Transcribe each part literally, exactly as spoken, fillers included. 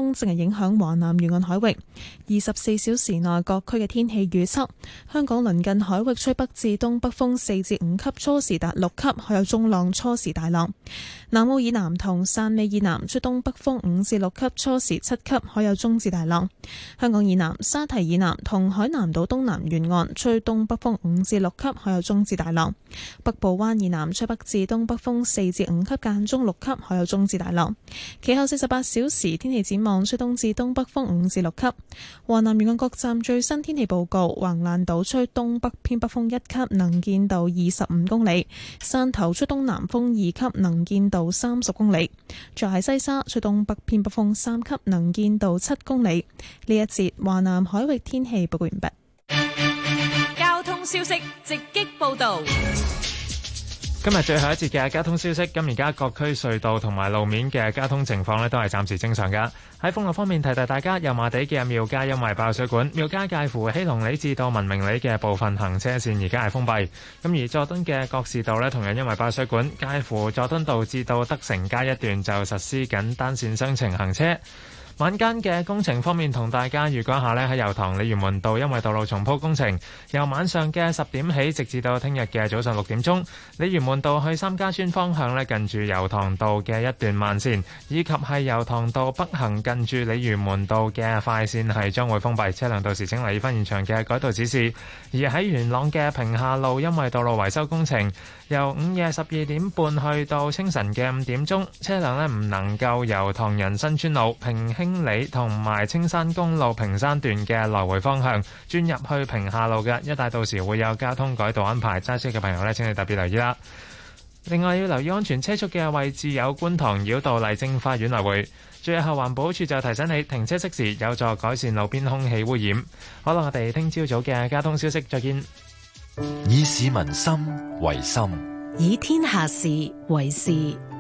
風正係影響華南沿岸海域。二十四小時內各區嘅天氣預測：香港鄰近海域吹北至東北風四至五級，初時達六級，海有中浪，初時大浪。南澳以南同汕尾以南吹東北風五至六級，初時七級，海有中至大浪。香港以南、沙堤以南同海南島東南沿岸吹東北風五至六級，海有中至大浪。北部灣以南吹北至東北風四至五級，間中六級，海有中至大浪。其後四十八小時天氣展望，吹東至東北風五至六級。華南沿岸各站最新天氣報告：橫瀾島吹東北偏北風一級，能見度二十五公里；汕頭吹東南風二級，能見度三十公里；再喺西沙吹東北偏北風三級，能見度七公里。呢一節華南海域天氣報告完畢。 交通消息直擊報道。 今日最後一節嘅交通消息，咁而家各區隧道同埋路面嘅交通情況呢都係暫時正常噶。喺封路方面，提提大家，油麻地嘅廟街因為爆水管，廟街介乎熙龍里至到文明里嘅部分行車線而家係封閉。咁而佐敦嘅覺士道呢，同樣因為爆水管，介乎佐敦道至到德成街一段就實施緊單線雙程行車。晚間嘅工程方面，同大家預告一下呢，喺油塘鯉魚門道因為道路重鋪工程，由晚上嘅十點起，直至到聽日嘅早上六點鐘，鯉魚門道去三家村方向呢，近住油塘道嘅一段慢線，以及係油塘道北行近住鯉魚門道嘅快線係將會封閉，車輛到時請留意翻現場嘅改道指示。而喺元朗嘅屏廈路，因為道路維修工程，由午夜十二點半去到清晨嘅五點鐘，車輛呢唔能夠由唐人新村路、平興里同埋青山公路屏山段嘅來回方向轉入去屏廈路嘅，一帶到時會有交通改道安排，揸車嘅朋友呢請你特別留意啦。另外要留意安全車速嘅位置有觀塘繞道麗晶花園來回。最後環保署就提醒你停車熄匙，有助改善路邊空氣污染。好啦，我哋聽朝早嘅交通消息再見。 以市民心為心， 以天下事為事。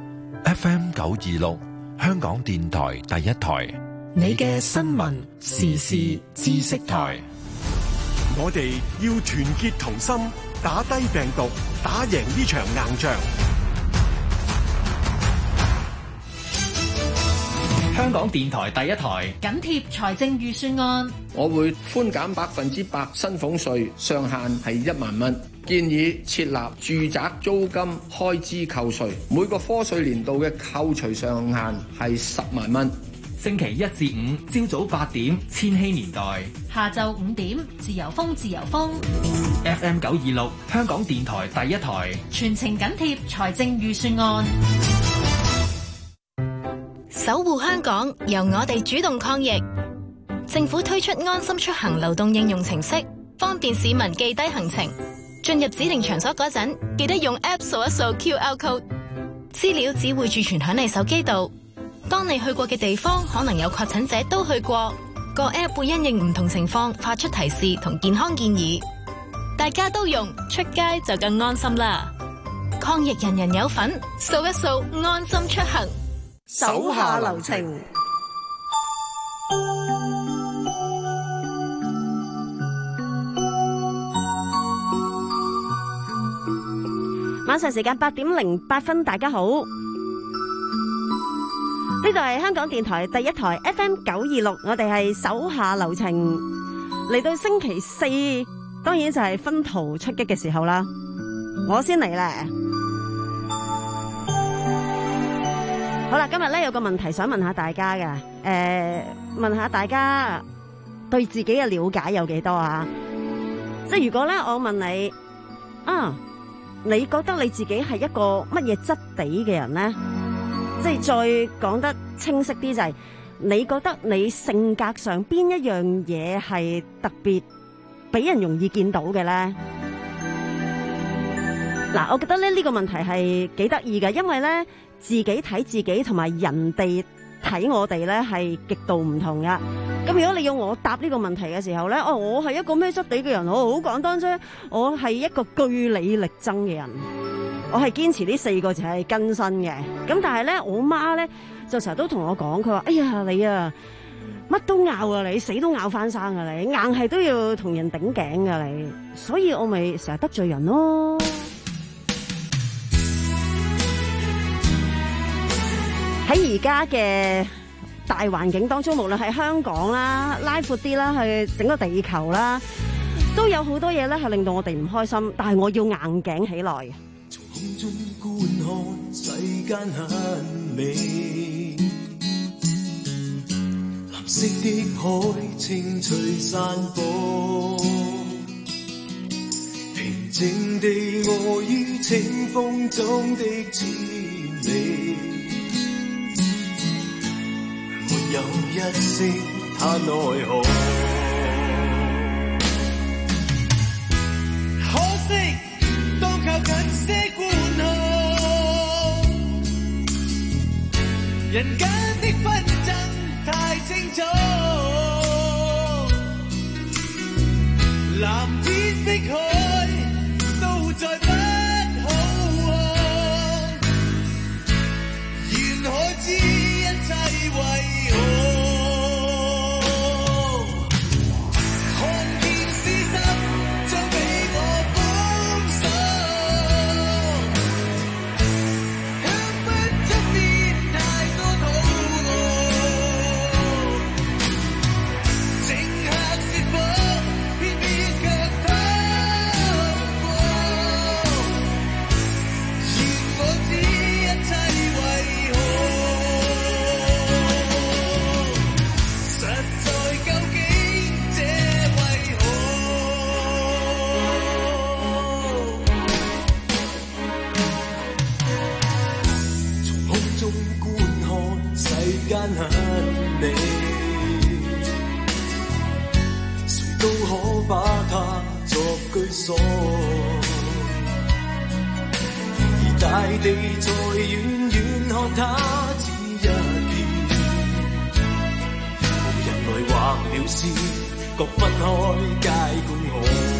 F M 九二六香港電台第一台， 你嘅新聞時事知識台。 我哋要團結同心，打低病毒，打贏呢場硬仗。 香港電台第一台緊貼財政預算案， 我會寬減百分之百薪俸稅，上限係一萬蚊。建議設立住宅租金開支扣稅，每個課稅年度嘅扣除上限係十萬蚊。 星期一至五朝早八點，千禧年代； 下晝五點，自由風自由風。 F M 九二六香港電台第一台， 全程緊貼財政預算案。 守護香港，由我哋主動抗疫。政府推出安心出行流動應用程式，方便市民記低行程。進入指定場所嗰陣，記得用 App 掃一掃 Q R code， 資料只會儲存響你手機度。當你去過嘅地方可能有確診者都去過，個 App 會因應唔同情況發出提示同健康建議。大家都用，出街就更安心啦！抗疫人人有份，掃一掃安心出行。 手下留情。 晚上時間八點零八分，大家好。呢度係香港電台第一台 F M 九二六，我哋係手下留情。嚟到星期四，當然就係分途出擊嘅時候啦。我先嚟咧。好啦，今日咧有個問題想問下大家嘅，誒、呃，問下大家對自己嘅了解有幾多啊？即係如果咧，我問你啊，你覺得你自己係一個乜嘢質地嘅人咧？即係再講得清晰啲，就係你覺得你性格上邊一樣嘢係特別俾人容易見到嘅咧？嗱，我覺得咧呢個問題係幾得意嘅，因為咧。自己睇自己同埋人哋睇我哋咧係極度唔同噶。咁如果你要我答呢個問題嘅時候咧，哦，我係一個咩質地嘅人？我好簡單啫，我係一個據理力爭嘅人。我係堅持呢四個字係根身嘅。咁但係咧，我媽咧就成日都同我講，佢話：哎呀，你啊乜都拗啊，你死都拗翻生啊，你硬係都要同人頂頸噶你。所以我咪成日得罪人咯。喺而家嘅大環境當中，無論係香港啦，拉闊啲啦，去整個地球啦，都有好多嘢咧係令到我哋唔開心，但係我要硬頸起來。 從空中觀看世間很美，藍色的海清脆散播，平靜地臥於清風中的千里，沒有一聲嘆奈何。可惜都靠近些觀看，人間的紛爭太清楚，藍天碧海都再不好看，願可知一切為何。間很美，誰都可把它作居所，而大地在遠遠看它只一片，無人來畫了線，各分開皆公可。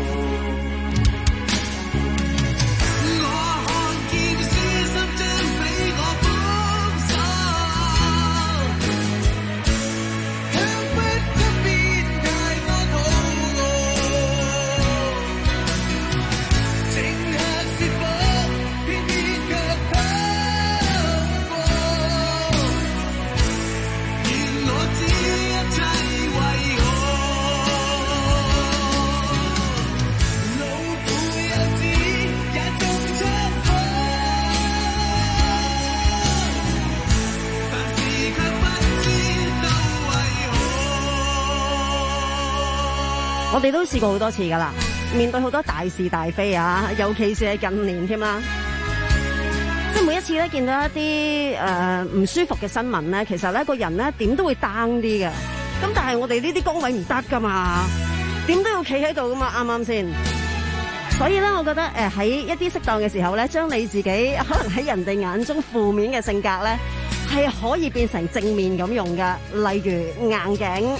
我哋都試過好多次噶啦，面對好多大是大非啊，尤其是係近年添啦。即係每一次咧見到一啲誒唔舒服嘅新聞咧，其實咧個人咧點都會 down 啲嘅。咁但係我哋呢啲崗位唔得噶嘛，點都要企喺度噶嘛，啱唔啱先？所以咧，我覺得誒喺一啲適當嘅時候咧，將你自己可能喺人哋眼中負面嘅性格咧，係可以變成正面咁用噶，例如硬頸。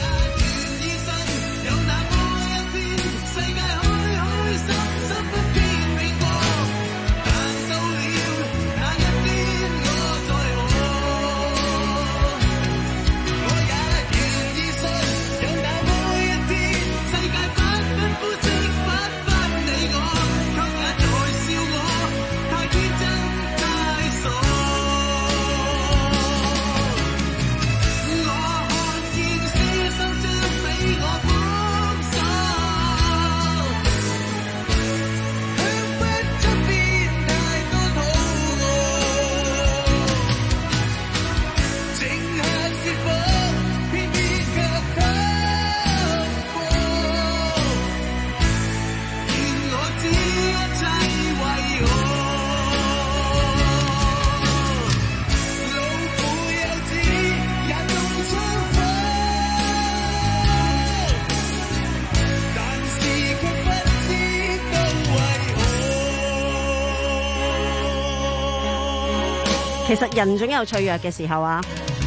其實人總有脆弱嘅時候啊！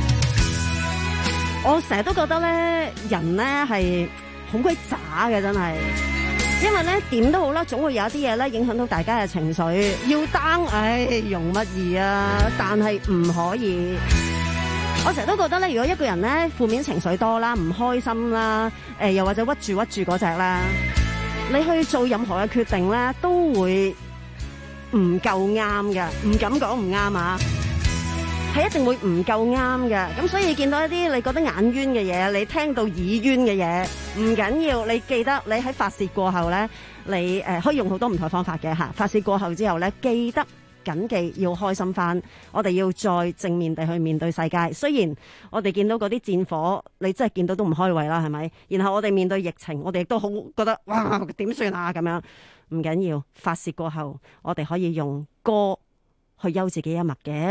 我成日都覺得咧，人咧係好鬼渣嘅，真係。因為咧點都好啦，總會有一啲嘢咧影響到大家嘅情緒。要 down，唉，容乜易啊！但係唔可以。我成日都覺得咧，如果一個人咧負面情緒多啦，唔開心啦，誒，又或者屈住屈住嗰隻啦，你去做任何嘅決定咧，都會唔夠啱嘅，唔敢講唔啱啊！ 係一定會唔夠啱嘅。咁所以見到一啲你覺得眼冤嘅嘢，你聽到耳冤嘅嘢，唔緊要，你記得你喺發泄過後咧，你誒、呃、可以用好多唔同嘅方法嘅嚇。發泄過後之後咧，記得緊記要開心翻，我哋要再正面地去面對世界。雖然我哋見到嗰啲戰火，你真係見到都唔開胃啦，係咪？然後我哋面對疫情，我哋亦都好覺得哇點算啊咁樣。唔緊要，發泄過後，我哋可以用歌去休自己一默嘅。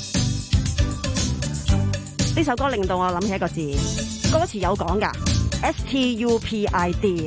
呢首歌令到我諗起一個字，歌詞有講㗎 ，S T U P I D。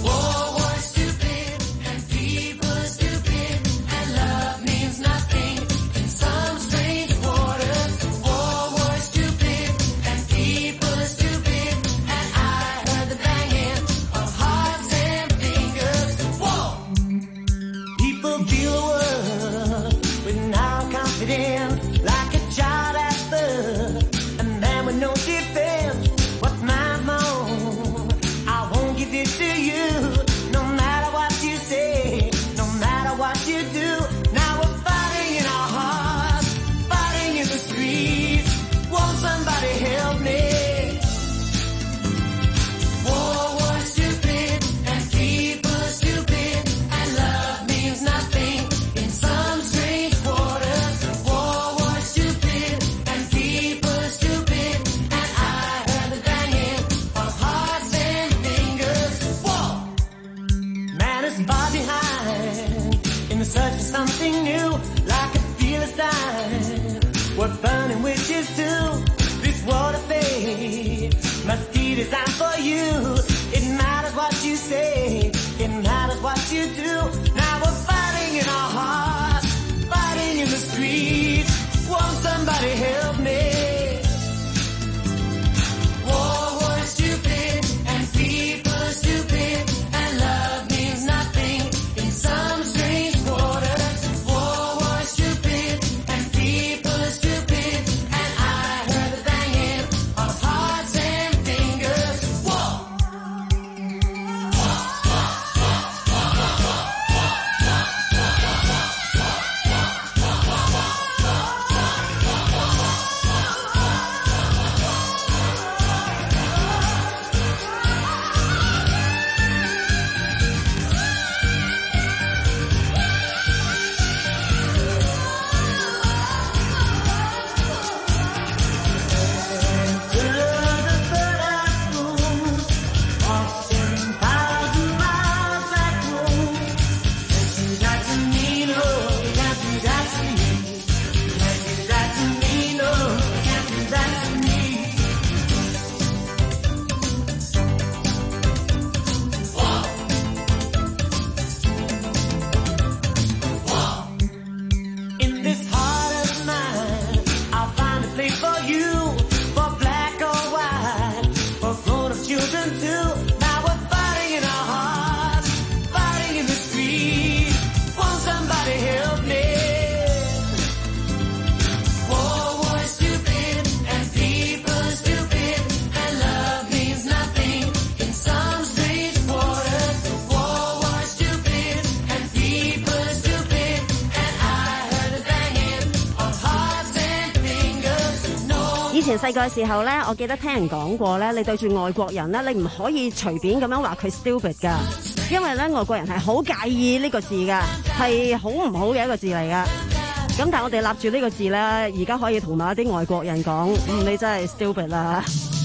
細個嘅時候咧，我記得聽人講過咧，你對住外國人咧，你唔可以隨便咁樣話佢 stupid 噶，因為咧外國人係好介意呢個字噶，係好唔好嘅一個字嚟噶。咁但係我哋立住呢個字咧，而家可以同埋一啲外國人講，嗯，你真係 stupid 啦。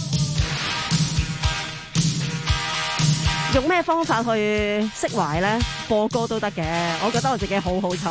用咩方法去釋懷咧？播歌都得嘅，我覺得我自己好好彩。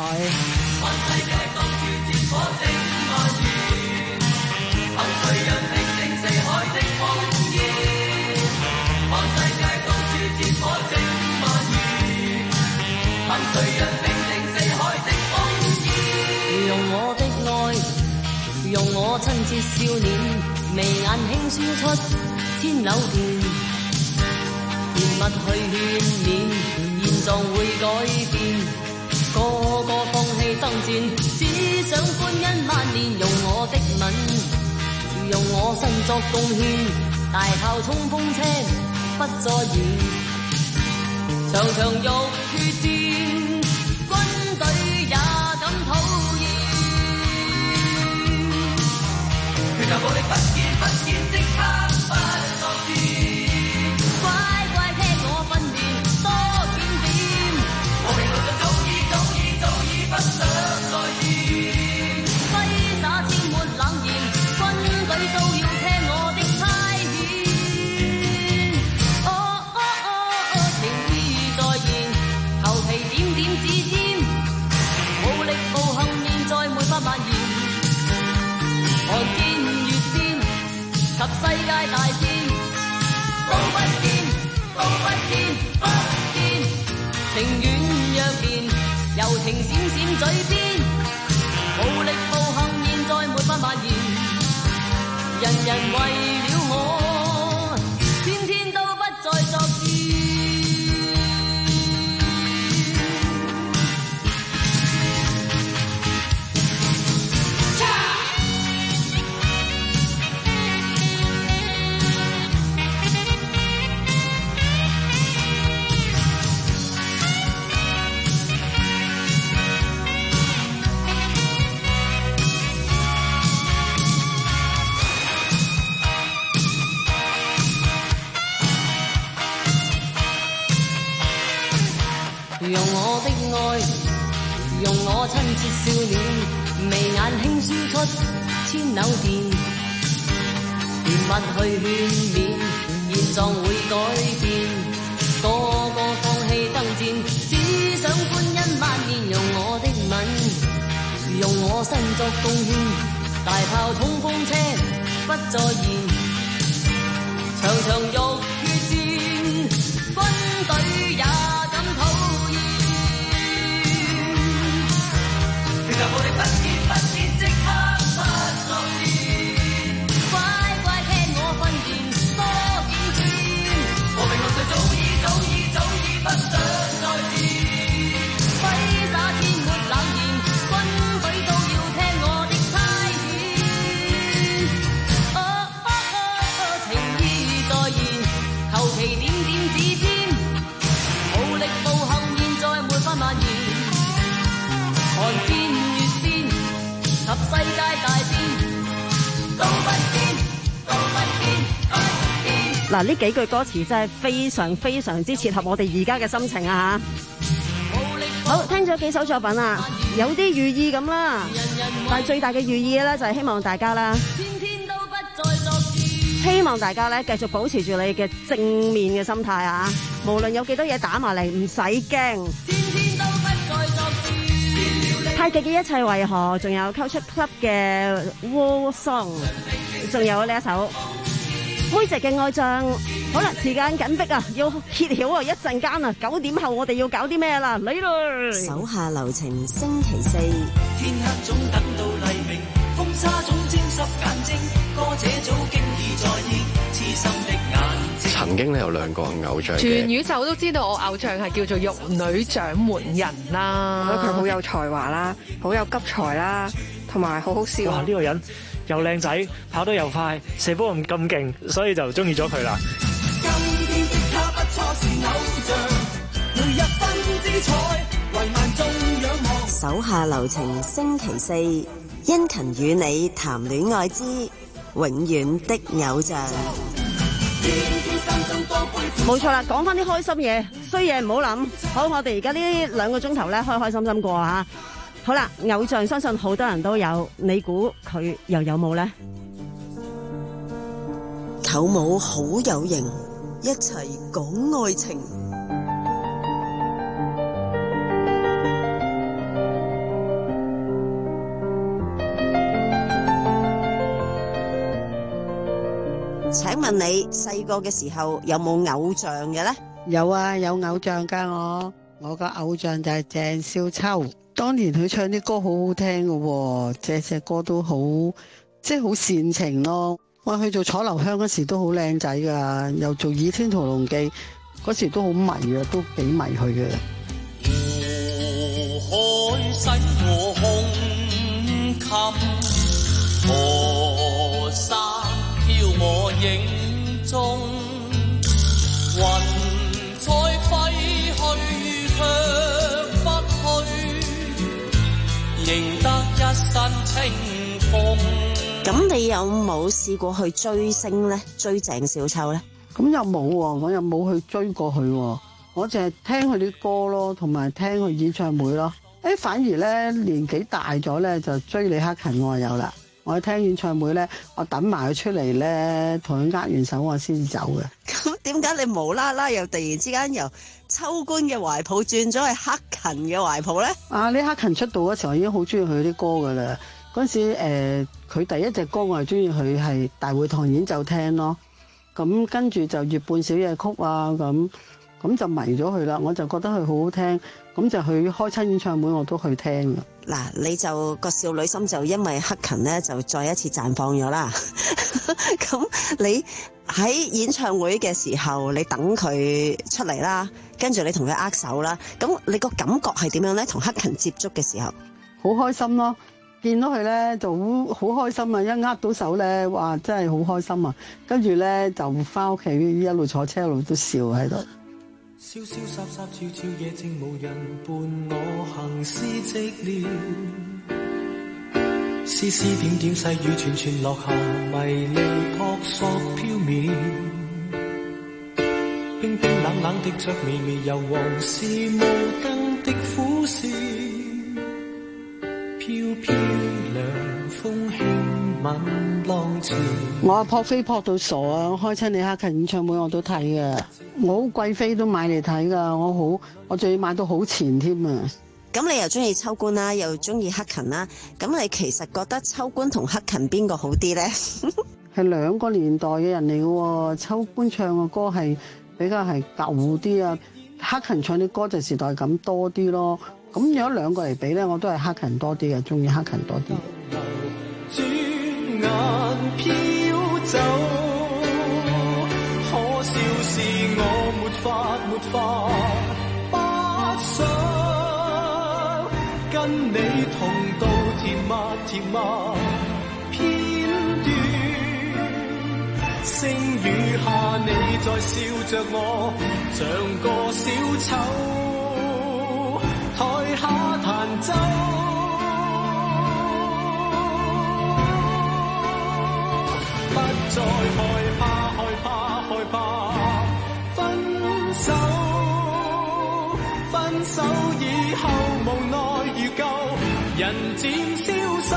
憑誰人平定四海的烽煙？看世界到處戰火正蔓延。憑誰人平定四海的烽煙？用我的愛，用我親切笑臉，眉眼輕笑出千柳田，甜蜜去勸勉，現狀會改變，個個放棄爭戰，只想歡欣萬年，用我的吻。用我身作貢獻，大炮衝鋒車不再遠，場場浴血戰，軍隊也敢討厭。 戰，都不見，都不見，不見。情願若然，柔情閃閃嘴邊，無力暴行現在沒法蔓延。人人為了我，天天都不再作戰。用我的愛，用我親切笑臉，眉眼輕輸出千縷電，甜蜜去勸勉，現狀會改變，個個放棄爭戰，只想歡欣萬年。用我的吻，用我身作貢獻，大炮衝鋒車不再現，場場浴血戰，軍隊也我哋不見不見，即刻不作戰，乖乖聽我訓練多見戰。和平六歲早已早已早已不想再戰，揮灑天沒冷言，軍隊都要聽我的差遣。哦哦哦，情意再現，求其點點指尖，無力暴行現在沒法蔓延。看邊及世界大戰，都不變，都不變，不變。 嗱，呢幾句歌詞真係非常非常之切合我哋而家嘅心情啊！嚇，好，聽咗幾首作品啊，有啲寓意咁啦，但係最大嘅寓意咧就係希望大家啦，希望大家咧繼續保持住你嘅正面嘅心態啊！無論有幾多嘢打埋嚟，唔使驚。太極嘅一切為何，仲有 Culture Club 嘅 War Song， 仲有呢一首妹仔嘅愛將。好啦，時間緊迫啊，要揭曉啊，一陣間啊，九點後我哋要搞啲咩啦？嚟咯！ 手下留情，星期四。 天黑總等到黎明，風沙總沾濕眼睛，歌者早經已在意，痴心的眼睛。 曾經咧有兩個偶像嘅， 全宇宙都知道我偶像係叫做玉女掌門人啦。 我覺得佢好有才華啦，好有急才啦，同埋好好笑。 哇！呢個人又靚仔，跑得又快，射波咁咁勁，所以就中意咗佢啦。 今天的他不錯是偶像，每一分之彩為萬眾仰望。 手下留情，星期四，殷勤與你談戀愛之永遠的偶像。 冇錯啦，講翻啲開心嘢，衰嘢唔好諗。好，我哋而家呢兩個鐘頭咧，開開心心過吓。好啦，偶像相信好多人都有，你估佢又有冇呢？ 舅母好有型，一齊講愛情。請問你細個嘅時候有冇偶像嘅呢？ 有啊，有偶像噶我，我個偶像就係鄭少秋。當年佢唱啲歌好好聽噶，隻隻歌都好，即係好煽情咯。哇，佢做楚留香嗰時都好靚仔噶，又做《倚天屠龍記》嗰時都好迷啊，都幾迷佢嘅。 湖海使我胸襟，河山飄我影中，雲彩揮去卻不去，仍得一身清風。 咁你有冇試過去追星呢？追鄭少秋呢？ 咁又冇喎，我又冇去追過佢喎，我淨係聽佢啲歌咯，同埋聽佢演唱會咯。誒，反而咧年紀大咗咧，就追李克勤我有啦。我聽演唱會咧，我等埋佢出嚟咧，同佢握完手我先至走嘅。 咁點解你無啦啦又突然之間由秋官嘅懷抱轉咗去克勤嘅懷抱咧？ 啊，李克勤出道嗰時候我已經好中意佢啲歌噶啦。嗰陣時誒，佢、呃、第一隻歌我係中意佢係大會堂演奏廳咯。 咁跟住就月半小夜曲啊，咁咁就迷咗佢啦。我就覺得佢好好聽，咁就去開親演唱會我都去聽㗎。 嗱，你就個少女心就因為克勤咧就再一次綻放咗啦。咁你喺演唱會嘅時候，你等佢出嚟啦，跟住你同佢握手啦，咁你個感覺係點樣咧？同克勤接觸嘅時候， 好開心咯！見到佢咧就好好開心啊！一握到手咧，哇，真係好開心啊！跟住咧就翻屋企一路坐車一路都笑喺度。 瀟瀟灑灑悄悄夜靜無人伴我行屍寂寥，絲絲點點細雨串串落下迷離撲朔飄渺，冰冰冷冷的着微微柔黃是無燈的苦笑，飄飄涼風輕吻浪潮。 我啊撲飛撲到傻啊！開親你克勤演唱會我都睇嘅，我好貴飛都買嚟睇噶，我好我仲要買到好前添啊！ 咁你又中意秋官啦，又中意克勤啦，咁你其實覺得秋官同克勤邊個好啲呢？ 係兩個年代嘅人嚟嘅喎，秋官唱嘅歌係比較係舊啲啊，克勤唱啲歌就時代感多啲咯。咁如果兩個嚟比咧，我都係克勤多啲嘅，中意克勤多啲。 轉眼飄走，可笑是我沒法沒法不想跟你同度甜蜜甜蜜片段，星雨下你在笑着我，像個小丑台下彈奏，不再害怕害怕害怕分手，分手以後無奈如舊，人漸消瘦，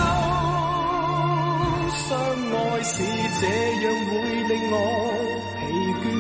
相愛是這樣會令我疲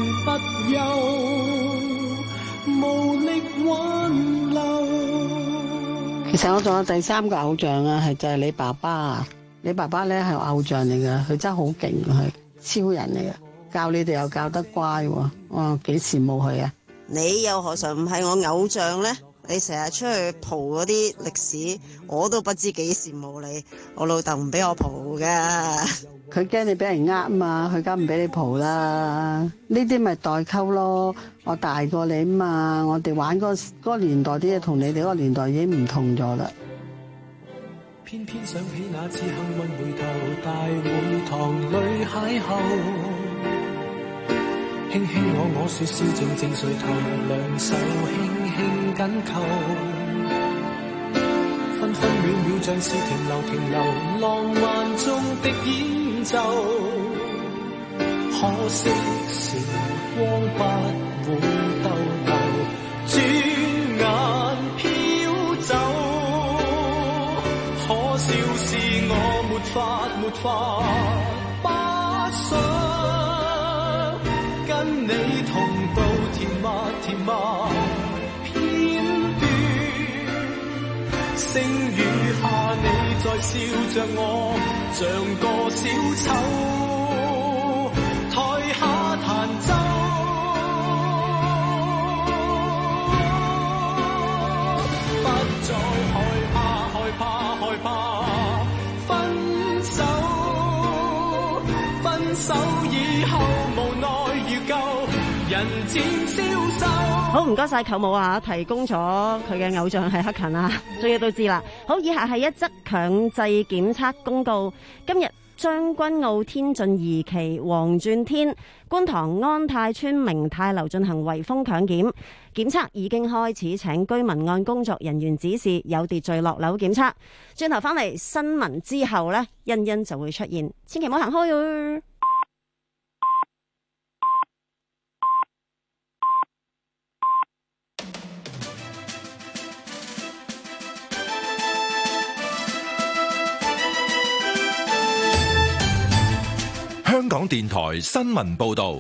倦不休，無力挽留。 其實我仲有第三個偶像啊，係就係你爸爸啊！你爸爸咧係偶像嚟嘅，佢真係好勁，係超人嚟嘅，教你哋又教得乖喎，哇幾羨慕佢啊！ 你又何嘗唔係我偶像呢？你成日出去蒲嗰啲歷史，我都不知幾羨慕你。我老豆唔俾我蒲噶， 佢驚你俾人呃嘛，佢梗唔俾你蒲啦。呢啲咪代溝咯。我大過你嘛，我哋玩嗰嗰個年代啲嘢同你哋嗰個年代已經唔同咗啦。 偏偏想起那次幸運回頭，大會堂裏邂逅，輕輕我我說笑靜靜垂頭，兩手輕輕緊扣，分分秒秒像是停留停留，浪漫中的演奏，可惜時光不會逗留，轉眼飄走，可笑是我沒法沒法不想跟你同度甜蜜甜蜜片段，星雨下你在笑着我，像個小丑台下彈奏，不再害怕害怕害怕分手，分手以後無奈如舊，人漸消瘦。 好，唔該晒舅母啊，提供咗佢嘅偶像係克勤啊，終於都知啦。好，以下係一則強制檢測公告。今日將軍澳天晉二期黃轉天、觀塘安泰邨明泰樓進行圍封強檢，檢測已經開始，請居民按工作人員指示有秩序落樓檢測。轉頭翻嚟新聞之後呢，欣欣就會出現，千祈唔好行開啊！ 香港電台新聞報道，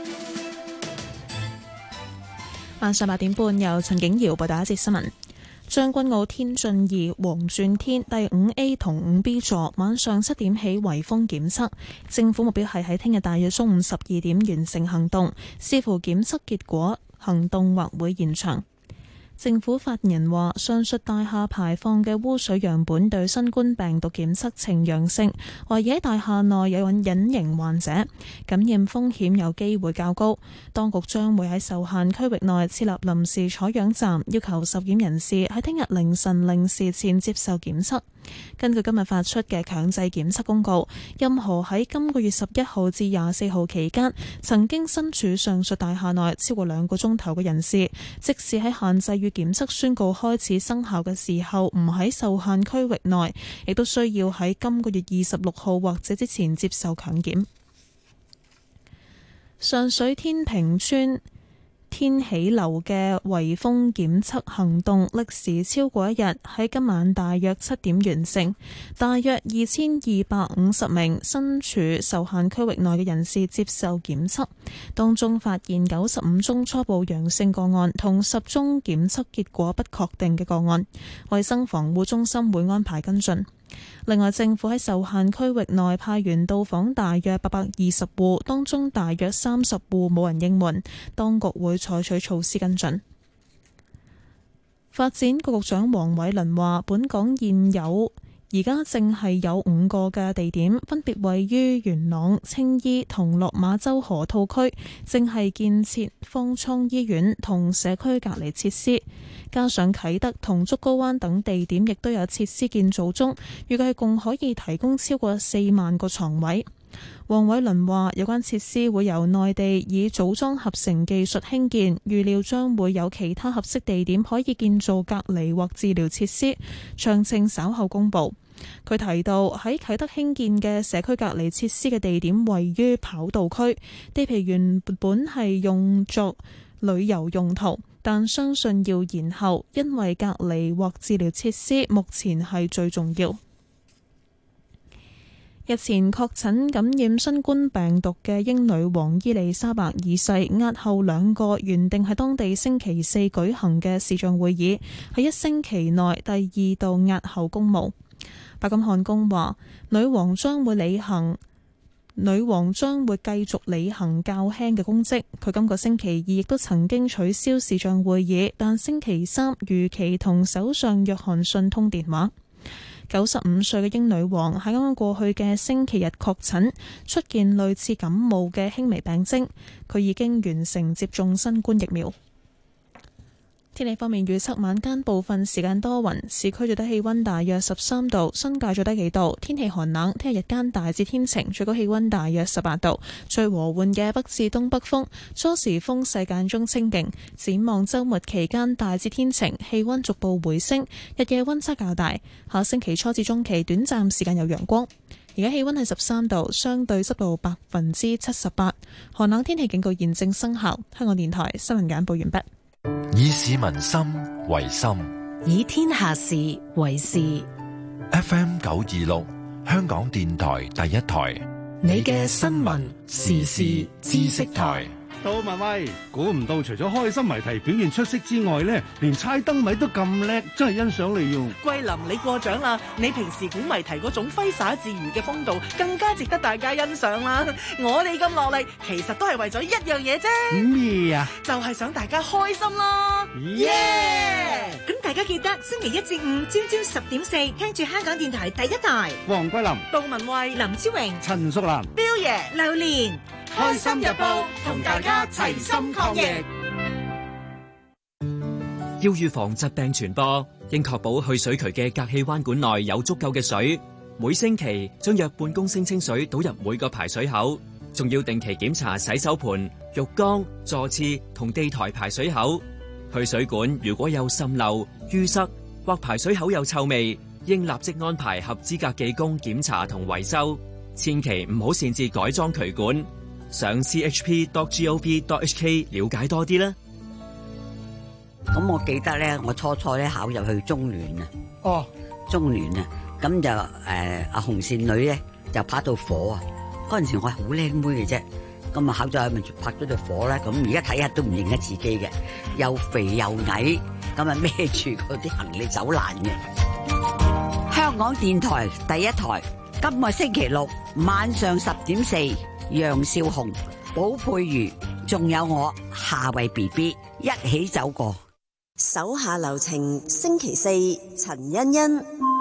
晚上八點半由陳景瑤報道一節新聞。 將軍澳天晉二黃鑽天第五 A 同五 B 座晚上七點起圍封檢測，政府目標係喺聽日大約中午十二點完成行動，視乎檢測結果，行動或會延長。政府發言人話，上述大廈排放嘅污水樣本對新冠病毒檢測呈陽性，懷疑喺大廈內有隱形患者，感染風險有機會較高。當局將會喺受限區域內設立臨時採樣站，要求受檢人士喺聽日凌晨零時前接受檢測。根據今日發出嘅強制檢測公告，任何喺今個月十一號至廿四號期間曾經身處上述大廈內超過兩個鐘頭嘅人士，即使喺限制與檢測宣告開始生效嘅時候唔喺受限區域內，亦都需要喺今個月二十六號或者之前接受強檢。上水天平村天喜樓嘅圍封檢測行動歷時超過一日，喺今晚大約七點完成，大約二千二百五十名身處受限區域內嘅人士接受檢測，當中發現九十五宗初步陽性個案同十宗檢測結果不確定嘅個案，衛生防護中心會安排跟進。另外，政府喺受限區域內派員到訪大約八百二十戶，當中大約三十戶冇人應門，當局會採取措施跟進。發展局局長黃偉綸話，本港現有而家正係有五個嘅地點，分別位於元朗、青衣同落馬洲河套區，正係建設方艙醫院同社區隔離設施，加上啟德同竹篙灣等地點亦都有設施建造中，預計共可以提供超過四萬個床位。黃偉綸話，有關設施會由內地以組裝合成技術興建，預料將會有其他合適地點可以建造隔離或治療設施，詳情稍後公佈。佢提到喺啟德興建嘅社區隔離設施嘅地點位於跑道區，地皮原本係用作旅遊用途，但相信要延後，因為隔離或治療設施目前係最重要。日前確診感染新冠病毒嘅英女王伊麗莎白二世押後兩個原定喺當地星期四舉行嘅視像會議，喺一星期內第二度押後公務。白金漢宮話，女王將會履行女王將會繼續履行較輕嘅公職。佢今個星期二亦都曾經取消視像會議，但星期三如期同首相約翰遜通電話。九十五歲嘅英女王喺啱啱過去嘅星期日確診，出現類似感冒嘅輕微病徵。佢已經完成接種新冠疫苗。天氣方面預測，晚間部分時間多雲，市區最低氣溫大約十三度，新界最低幾度，天氣寒冷。聽日日間大致天晴，最高氣溫大約十八度，最和緩嘅北至東北風，初時風勢間中清勁。展望週末期間大致天晴，氣溫逐步回升，日夜溫差較大。下星期初至中期短暫時間有陽光。而家氣溫係十三度，相對濕度百分之七十八，寒冷天氣警告現正生效。香港電台新聞簡報完畢。 以市民心為心， 以天下事為事。 F M 九二六，香港電台第一台， 你嘅新聞時事知識台。 杜文蔚，估唔到除咗開心謎題表現出色之外咧，連猜燈謎都咁叻，真係欣賞你用。 桂林，你過獎啦！你平時估謎題嗰種揮灑自如嘅風度，更加值得大家欣賞啦。我哋咁落力，其實都係為咗一樣嘢啫。 咩啊？ 就係想大家開心咯。 耶！ 咁大家記得星期一至五朝朝十點四，聽住香港電台第一台。 黃桂林、 杜文蔚、 林超榮、 陳淑蘭、 彪爺、 榴蓮。開心日報同大家齊心抗疫。 要預防疾病傳播，應確保去水渠嘅隔氣彎管內有足夠嘅水。每星期將約半公升清水倒入每個排水口，仲要定期檢查洗手盆、浴缸、座廁同地台排水口。去水管如果有滲漏、淤塞或排水口有臭味，應立即安排合資格技工檢查同維修。千祈唔好擅自改裝渠管。上 c h p dot gov dot h k 了解多啲啦。 咁我記得咧，我初初咧考入去中聯啊， 哦， 中聯啊，咁就誒阿紅線女咧就拍到火啊！嗰陣時我係好靚妹嘅啫，咁啊考咗去咪拍咗條火啦。咁而家睇下都唔認得自己嘅，又肥又矮， 咁啊孭住嗰啲行李走難嘅。香港電台第一台，今個星期六晚上十點四，楊少紅、寶佩如，仲有我夏慧 B B 一起走過。 手下留情，星期四陳欣欣。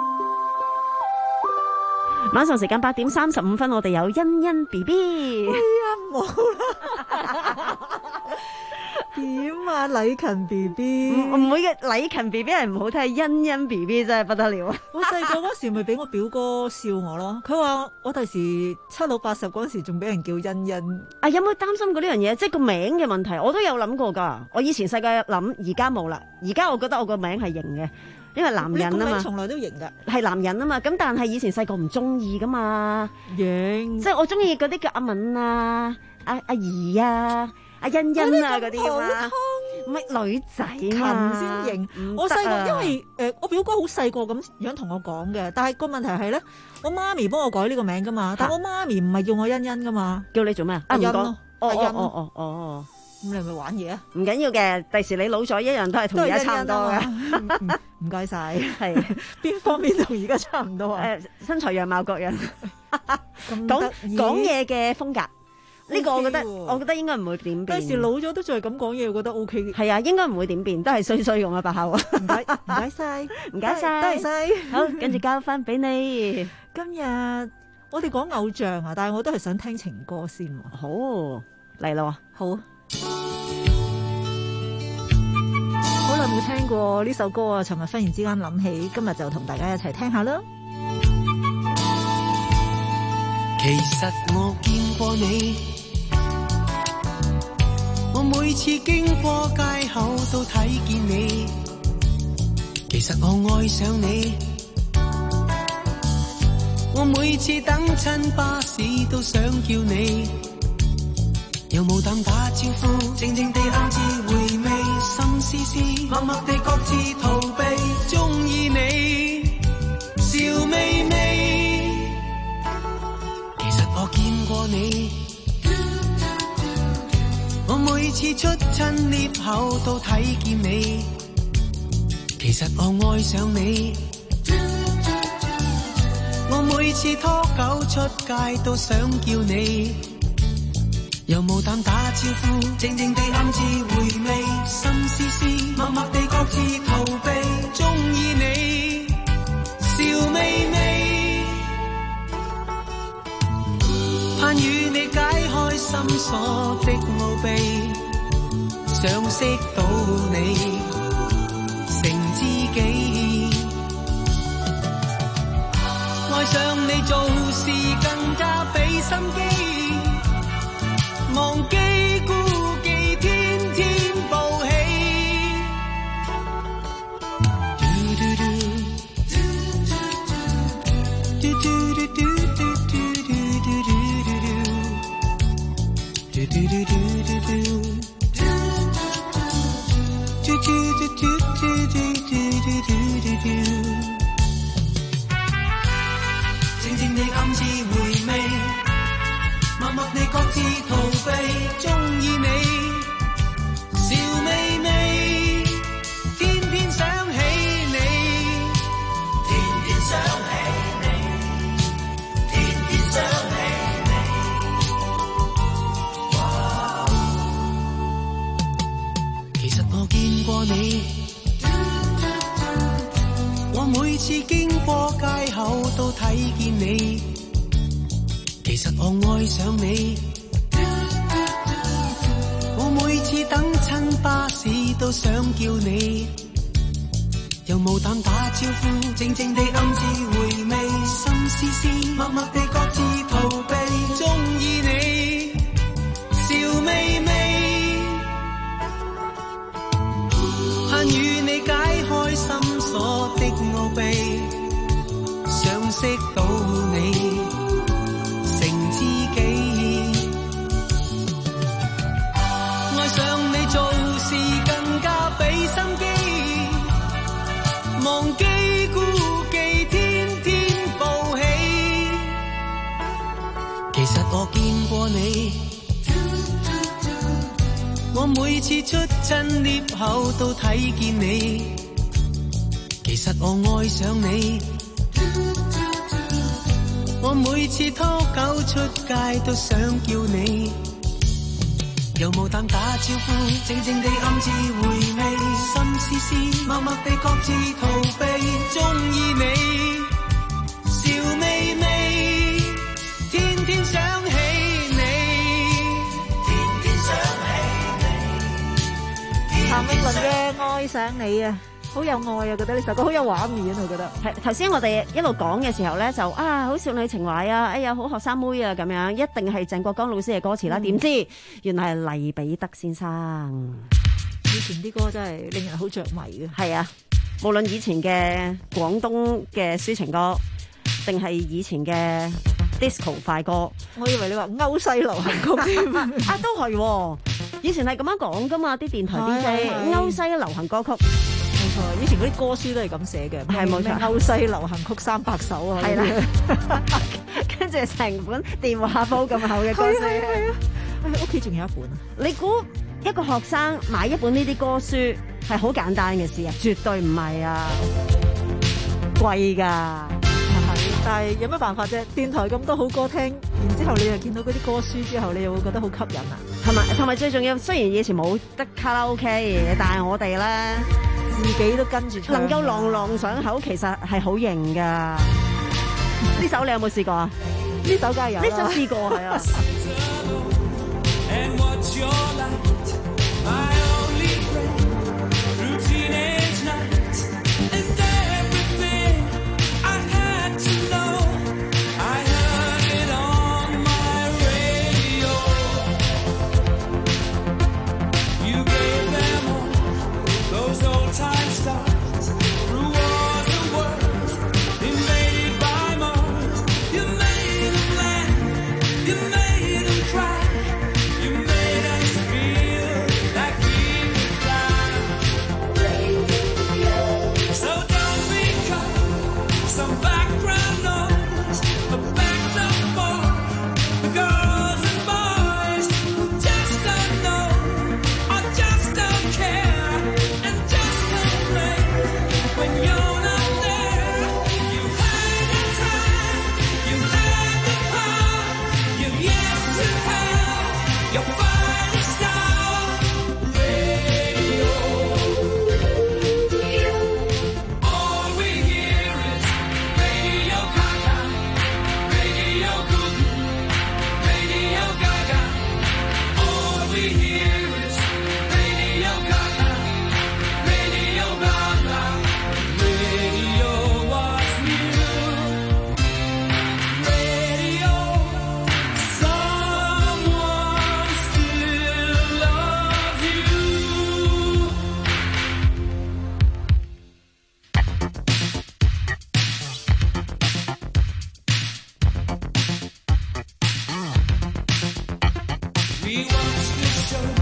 晚上時間八點三十五分，我哋有欣欣 B B。 哎呀，冇啦。點啊，禮勤 B B？ 唔唔會嘅，禮勤 B B 係唔好聽，欣欣 B B 真係不得了啊！ 我細個嗰時咪俾我表哥笑我咯，佢話我第時七老八十嗰時仲俾人叫欣欣。 啊，有冇擔心過呢樣嘢？即係個名嘅問題，我都有諗過㗎。我以前細個諗，而家冇啦。而家我覺得我個名係型嘅，因為男人啊嘛。你個名從來都型㗎。 係男人啊嘛，咁但係以前細個唔中意㗎嘛。 型。即係我中意嗰啲叫阿敏啊、阿阿怡啊。阿欣欣啊嗰啲嘛，唔係女仔嘛， 先型。我細個因為誒、呃，我表哥好細個咁樣同我講嘅，但係個問題係咧，我媽咪幫我改呢個名噶嘛，但我媽咪唔係叫我欣欣噶嘛， 叫你做咩啊？ 阿欣咯， 阿欣咯， 哦哦哦， 咁你係咪玩嘢啊？ 唔緊要嘅，第時你老咗一樣都係同而家差唔多嘅。 唔該晒， 係邊方面同而家差唔多啊？ 誒，身材樣貌各樣，講講嘢嘅風格。呢個我覺得，我覺得應該唔會點變。 第時老咗都仲係咁講嘢，我覺得 O K 嘅。 係啊，應該唔會點變，都係衰衰用啊把口。 唔該，唔該晒， 唔該晒， 多謝晒。 好，跟住交翻俾你。 今日我哋講偶像啊，但係我都係想聽情歌先。 好，嚟咯。 好。好耐冇聽過呢首歌啊！尋日忽然之間諗起，今日就同大家一齊聽下啦。 其實我見過你，我每次經過街口都睇見你。其實我愛上你，我每次等親巴士都想叫你，有冇膽打招呼？靜靜地暗自回味，心思思，默默地各自逃避，鍾意你，笑眯眯。我見過你，我每次出親 lift 口都睇見你。其實我愛上你，我每次拖狗出街都想叫你，有冇膽打招呼？靜靜地暗自回味，心思思，默默地各自逃避，鍾意你，笑眯眯。盼與你解開心鎖的奧秘，想識到你，成知己。愛上你做事更加俾心機，忘記顧忌，天天報喜。靜靜地暗自回味，默默地各自逃避，鍾意你，笑眯眯，天天想起你，天天想起你，天天想起你。哇！其實我見過你，我每次經過街口都睇見你。其實我愛上你，我每次等親巴士都想叫你，有冇膽打招呼？靜靜地暗自回味，心思思，默默地各自逃避，鍾意你，笑眯眯。盼與你解開心鎖的奧秘，想識到你，成知己。愛上你做事更加俾心機，忘記顧忌，天天報喜。其實我見過你，我我每次出親 lift 口都睇見你，其實我愛上你。我每次拖狗出街都想叫你，又冇膽打招呼，靜靜地暗自回味，心思思默默地各自逃避，鍾意你笑眯眯，天天想起你，天天想起你。 譚詠麟嘅《愛上你》啊，好有愛啊！覺得呢首歌好有畫面啊！我覺得係頭先我哋一路講嘅時候咧，就啊好少女情懷啊，哎呀好學生妹啊咁樣，一定係鄭國江老師嘅歌詞啦。點、嗯、知原來係黎彼得先生。 以前啲歌真係令人好着迷嘅。 係啊，無論以前嘅廣東嘅抒情歌，定係以前嘅 disco 快歌， 我以為你話歐西流行曲添啊，都係、啊，以前係咁樣講噶嘛，啲電台 D J 歐西流行歌曲。 以前嗰啲歌書都係咁寫嘅， 係冇錯。 歐西流行曲三百首啊， 係啦，跟住成本電話簿咁厚嘅歌書， 係啊，屋企仲有一本啊。 你估一個學生買一本呢啲歌書係好簡單嘅事啊？絕對唔係啊，貴噶。 但係有咩辦法啫？電台咁多好歌聽，然之後你又見到嗰啲歌書之後，你又會覺得好吸引啊。 同埋同埋最重要，雖然以前冇得卡拉 OK， 但係我哋咧。 自己都跟住唱， 能夠朗朗上口，其實係好型噶。呢首你有冇試過啊？ 呢首梗係有啦。 呢首試過係啊。 We watch the show.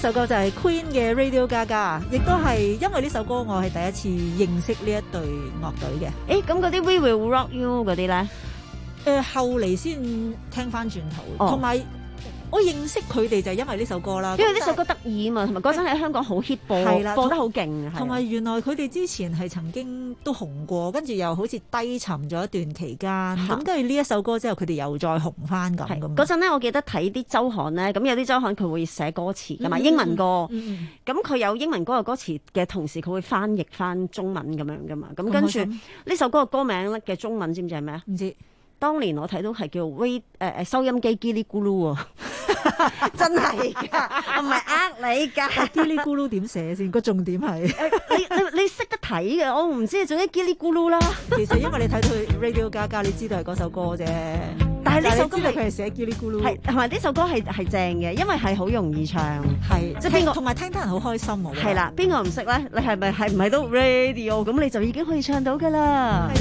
首歌就係 Queen 嘅 Radio Gaga， 亦都係因為呢首歌我係第一次認識呢一隊樂隊嘅。 誒，咁嗰啲 We Will Rock You 嗰啲咧？ 誒、呃，後嚟先聽翻轉頭，同埋、哦、我認識佢哋就係因為呢首歌啦。 因為呢首歌得意啊嘛，同埋嗰陣喺香港好 hit 播，播得好勁。 同埋原來佢哋之前係曾經都紅過，跟住又好似低沉咗一段期間。咁跟住呢一首歌之後，佢哋又再紅翻咁。 嗰陣咧，我記得睇啲週刊咧，咁有啲週刊佢會寫歌詞同埋、嗯、英文歌。咁、嗯、佢、嗯、有英文歌嘅歌詞嘅同時，佢會翻譯翻中文咁樣噶嘛。咁跟住呢首歌嘅歌名咧嘅中文知唔知係咩啊？ 唔知。 當年我睇到係叫 We 誒誒收音機嘰哩咕嚕喎，真係㗎，我唔係呃你㗎。 嘰哩咕嚕點寫先？個重點係你你你識得睇嘅，我唔知，總之嘰哩咕嚕啦。 其實因為你睇到 Radio Gaga， 你知道係嗰首歌啫。 但係呢首歌知道佢係寫嘰哩咕嚕， 係同埋呢首歌係係正嘅，因為係好容易唱， 係即係邊個同埋聽得人好開心喎。 係啦，邊個唔識咧？你係咪係唔係都 Radio 咁你就已經可以唱到㗎啦？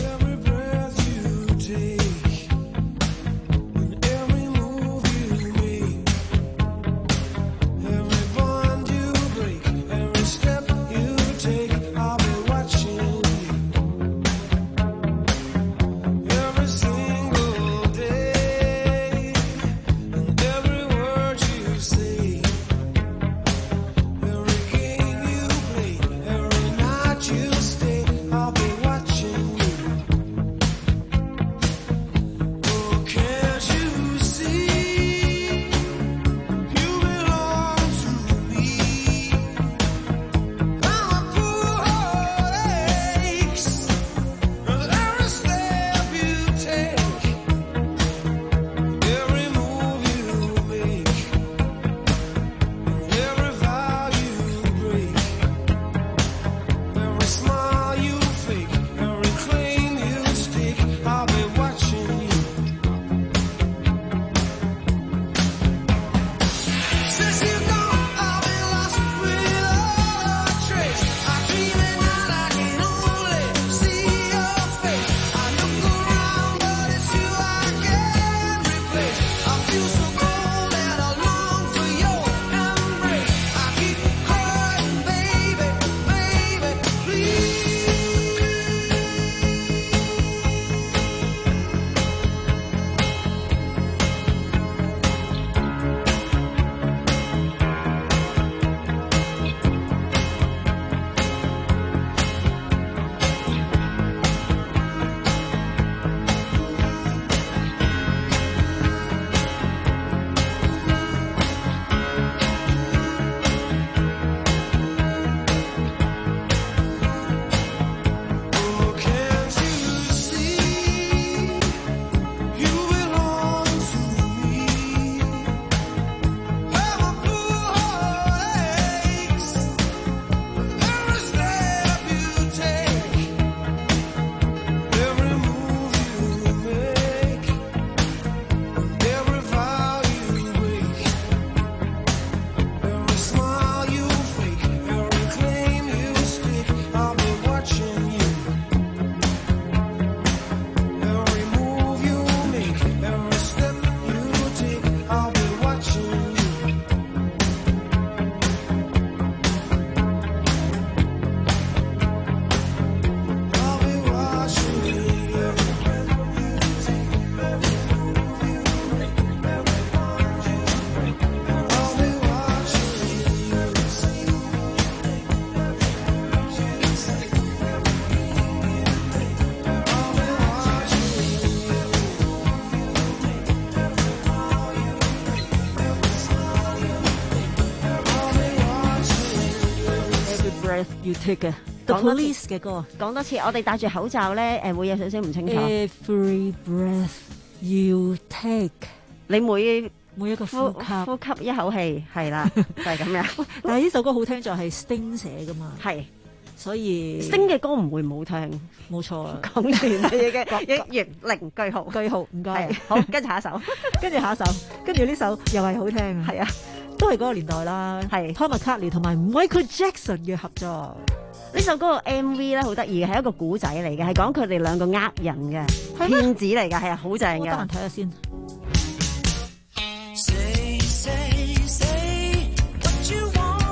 要 take 嘅 The Police 嘅歌， 講多次，我哋戴住口罩咧，誒會有少少唔清楚。 Every breath you take， 你每每一個呼吸呼吸一口氣，係啦，就係咁樣。 但係呢首歌好聽就係 Sting 寫噶嘛， 係， 所以 Sting 嘅歌唔會唔好聽， 冇錯啊。 講完嘅嘅一完零句號， 句號唔該。 好，跟住下一首， 跟住下一首，跟住呢首又係好聽， 係啊。 都係嗰個年代啦，係 Paul McCartney 同埋 Michael Jackson 嘅合作。 呢首歌個 M V 咧好得意嘅，係一個古仔嚟嘅，係講佢哋兩個呃人嘅騙子嚟嘅，係啊，好正嘅。 我得閒睇下先。 Say, say, say what you want.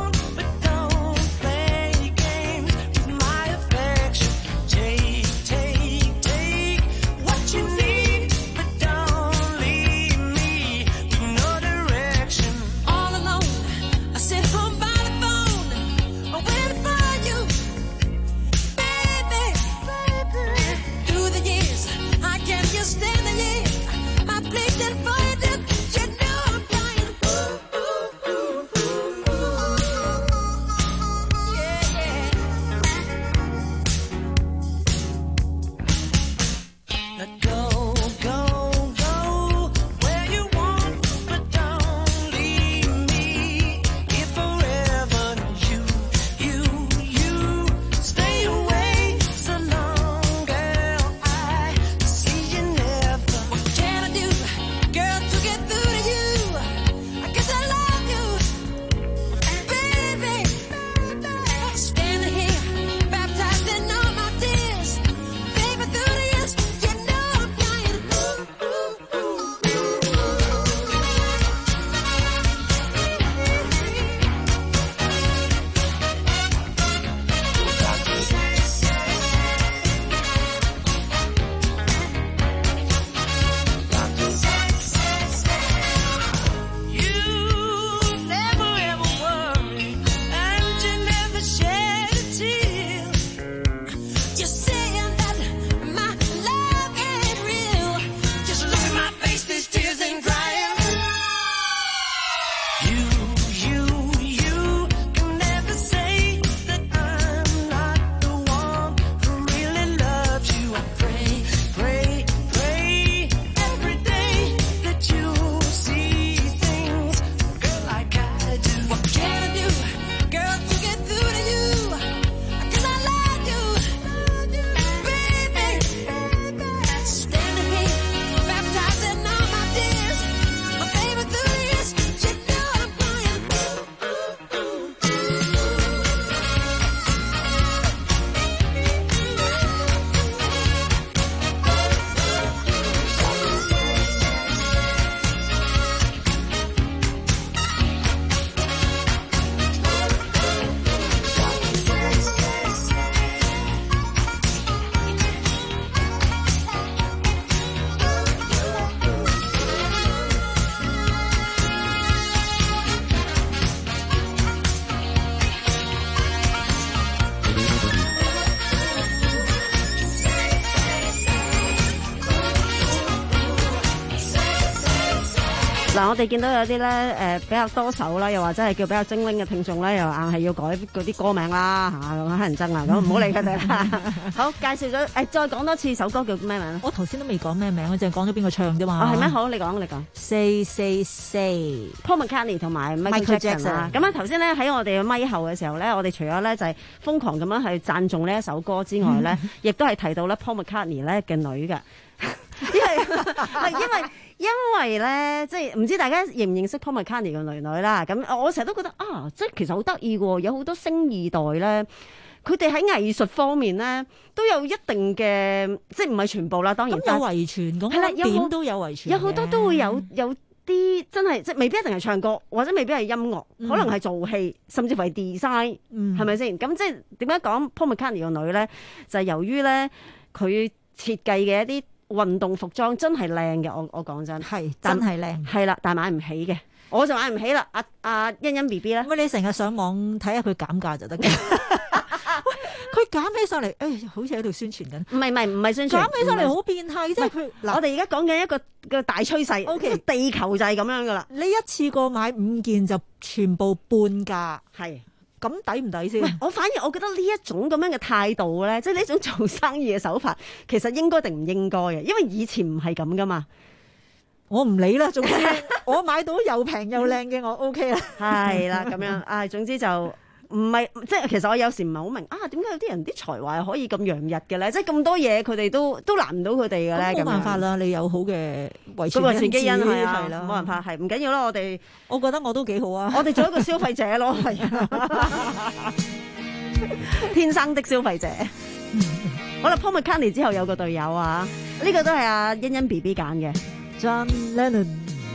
嗱，我哋見到有啲咧誒比較多手啦，又或者係叫比較精靈嘅聽眾咧，又硬係要改嗰啲歌名啦嚇，咁乞人憎啊，咁唔好理佢哋啦。好，介紹咗誒，再講多次首歌叫咩名？ 我頭先都未講咩名，我淨係講咗邊個唱啫嘛。 哦，係咩？好，你講你講。四四四 Paul McCartney 同埋 Michael Jackson 啊。咁啊頭先咧喺我哋嘅咪後嘅時候咧，我哋除咗咧就係瘋狂咁樣去讚頌呢一首歌之外咧，亦都係提到咧 Paul McCartney 咧嘅女嘅。因為係因為因為咧，即係唔知大家認唔認識 Paul McCartney 嘅女女啦。咁我成日都覺得啊，即係其實好得意喎，有好多星二代咧，佢哋喺藝術方面咧都有一定嘅，即係唔係全部啦，當然咁有遺傳咁， 係啦， 點都有遺傳， 有好多都會有有啲真係即係未必一定係唱歌，或者未必係音樂， 嗯、 可能係做戲，甚至乎係 design，係咪先？咁即係點解講 Paul McCartney 個女咧？就係、是、由於咧佢設計嘅一啲運動服裝真係靚嘅，我我講真係真係靚， 係啦，但係買唔起嘅，我就買唔起啦。阿阿欣欣 B B 咧， 咁你成日上網睇下佢減價就得嘅。喂，佢減起上嚟，誒、哎，好似喺度宣傳緊。 唔係唔係唔係宣傳， 減起上嚟好變態，即係佢。 我哋而家講緊一個個大趨勢。O K，地球就係咁樣噶啦。 你一次過買五件就全部半價， 係。 咁抵唔抵先？ 我反而我覺得呢一種咁樣嘅態度咧，即係呢種做生意嘅手法，其實應該定唔應該嘅？因為以前唔係咁噶嘛。 我唔理啦，總之我買到又平又靚嘅，我 OK 啦。 係啦，咁樣啊，總之就唔係即係，其實我有時唔係好明啊，點解有啲人啲才華可以咁洋溢嘅咧？即係咁多嘢，佢哋都都難唔到佢哋嘅咧。 冇辦法啦，你有好嘅遺傳遺傳基因係係啦， 冇辦法係唔緊要啦。我哋我覺得我都幾好啊。 我哋做一個消費者咯，係啊，天生的消費者。好啦 ，Paul McCartney 之後有個隊友啊，呢、這個都係阿欣欣 B B 揀嘅 John Lennon。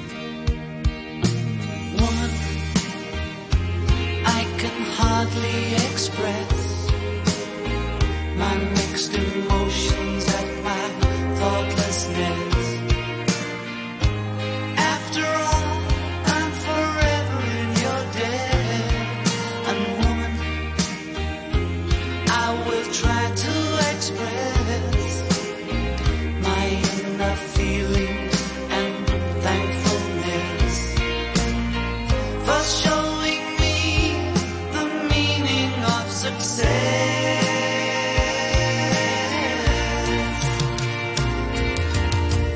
I can hardly express my mixed emotions at my thoughtlessness. After all, I'm forever in your debt. And woman, I will try to express my inner feelings and thankfulness for showing success.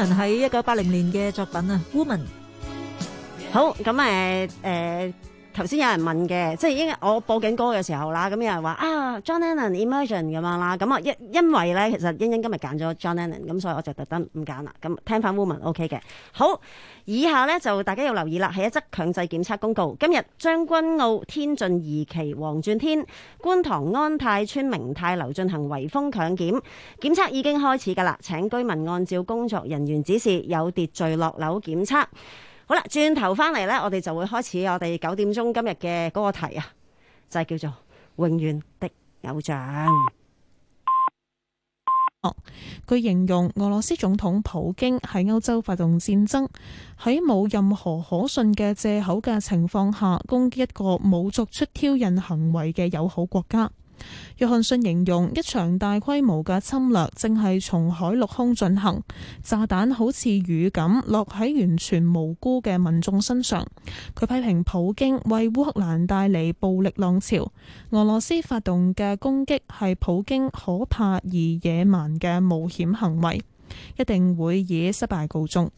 Lennon 喺一九八零年嘅作品啊，《Woman》。 好，咁誒誒，頭先有人問嘅，即係應我播緊歌嘅時候啦，咁有人話啊 John Lennon Imagine 咁樣啦，咁啊因因為咧，其實欣欣今日揀咗 John Lennon，咁所以我就特登唔揀啦，咁聽翻 Woman OK 嘅。好，以下咧就大家要留意啦，係一則強制檢測公告。今日將軍澳天晉二期黃鑽天、觀塘安泰村明泰樓進行圍封強檢，檢測已經開始㗎啦，請居民按照工作人員指示，有秩序落樓檢測。好啦，轉頭翻嚟咧，我哋就會開始我哋九點鐘今日嘅嗰個題啊，就係叫做永遠的偶像。 哦，佢形容俄羅斯總統普京喺歐洲發動戰爭，喺冇任何可信嘅藉口嘅情況下攻擊一個冇作出挑釁行為嘅友好國家。約翰遜形容一場大規模嘅侵略正係從海陸空進行，炸彈好似雨咁落喺完全無辜嘅民眾身上。佢批評普京為烏克蘭帶嚟暴力浪潮，俄羅斯發動嘅攻擊係普京可怕而野蠻嘅冒險行為，一定會以失敗告終。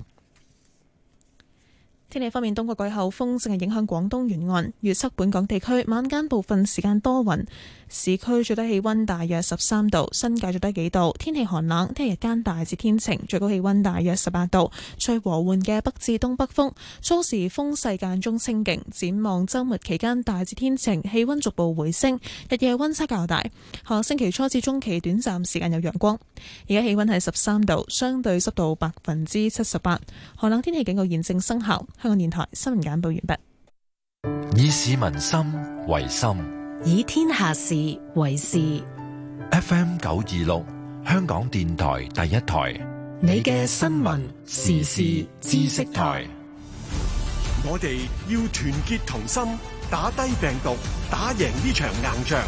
天氣方面，東北季候風正係影響廣東沿岸，預測本港地區晚間部分時間多雲，市區最低氣溫大約十三度，新界最低幾度，天氣寒冷，聽日間大致天晴，最高氣溫大約十八度，吹和緩嘅北至東北風，初時風勢間中清勁。展望週末期間大致天晴，氣溫逐步回升，日夜溫差較大。下星期初至中期短暫時間有陽光。而家氣溫係十三度，相對濕度百分之七十八，寒冷天氣警告現正生效。香港電台新聞簡報完畢。 以市民心為心， 以天下事為事。 F M 九二六，香港電台第一台， 你嘅新聞時事知識台。 我哋要團結同心，打低病毒，打贏呢場硬仗。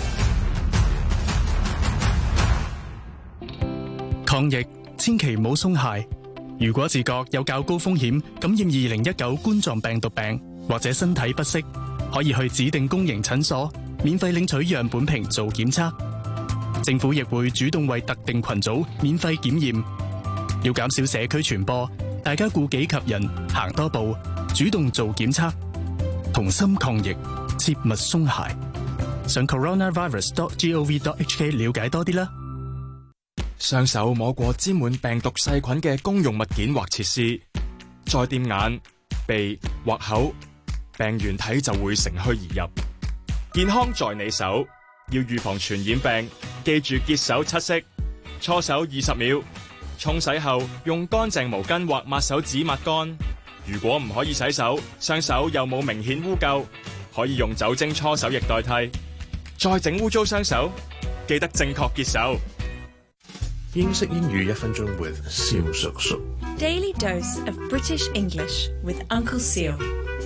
抗疫千祈唔好鬆懈。如果自覺有較高風險感染二零一九冠狀病毒病，或者身體不適，可以去指定公營診所免費領取樣本瓶做檢測。政府亦會主動為特定群組免費檢驗。要減少社區傳播，大家顧己及人，行多步，主動做檢測，同心抗疫，切勿鬆懈。上 coronavirus dot gov dot hk 了解多啲啦。 雙手摸過沾滿病毒細菌嘅公用物件或設施，再掂眼、鼻或口，病原體就會乘虛而入。健康在你手，要預防傳染病，記住潔手七式，搓手二十秒，沖洗後用乾淨毛巾或抹手紙抹乾。如果唔可以洗手，雙手又冇明顯污垢，可以用酒精搓手液代替。再整污糟雙手，記得正確潔手。 英式英語一分鐘 with 蕭叔叔。 Daily dose of British English with Uncle Seal.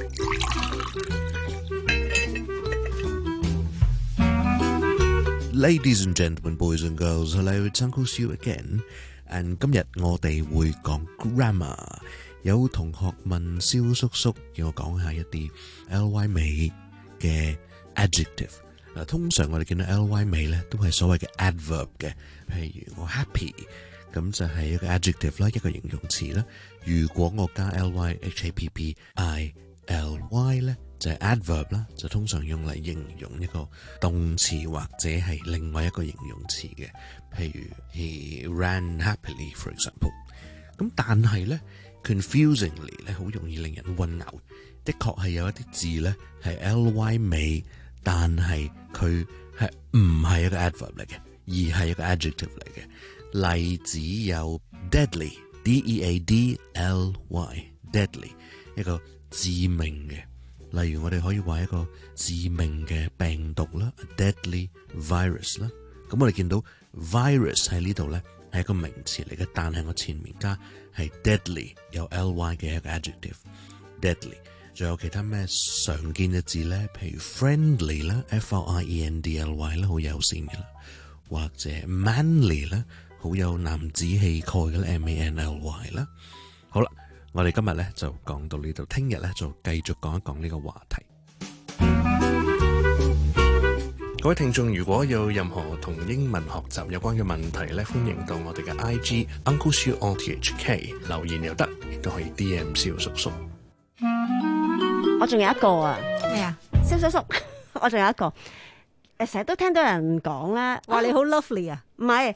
Ladies and gentlemen, boys and girls, hello, it's Uncle Seal again. And 今日我哋會講 grammar。有同學問蕭叔叔，要我講下一啲 ly 尾嘅 adjective。嗱，通常我哋見到 ly 尾咧，都係所謂嘅 adverb 嘅。譬如我 happy， 咁就係一個 adjective 啦，一個形容詞啦。如果我加 ly h a p p i l y 咧，就係 adverb 啦，就通常用嚟形容一個動詞或者係另外一個形容詞嘅。譬如 he ran happily for example。咁但係咧 confusingly 咧，好容易令人混淆。的確係有一啲字咧係 ly 尾，但係佢係唔係一個 adverb 嚟嘅，而係一個 adjective 嚟嘅。例子有 deadly d e a d l y deadly 一個致命嘅，例如我哋可以話一個致命嘅病毒啦 deadly virus 啦。咁我哋見到 virus 喺呢度咧係一個名詞嚟嘅，但係我前面加係 deadly 有 ly 嘅一個 adjective deadly。仲有其他咩常見嘅字咧？譬如 friendly 啦 f r i e n d l y 啦，好友善嘅啦，或者 manly 啦，好有男子氣概嘅啦 m a n l y 啦。好啦，我哋今日咧就講到呢度，聽日咧就繼續講一講呢個話題。 各位聽眾，如果有任何同英文學習有關嘅問題咧，歡迎到我哋嘅 I G Uncle Siu O T H K 留言又得，亦都可以 D M 蕭叔叔。 我仲有一個啊， 咩啊？ 蕭叔叔，我仲有一個，誒成日都聽到人講咧， 話你好 lovely 啊？ 唔係，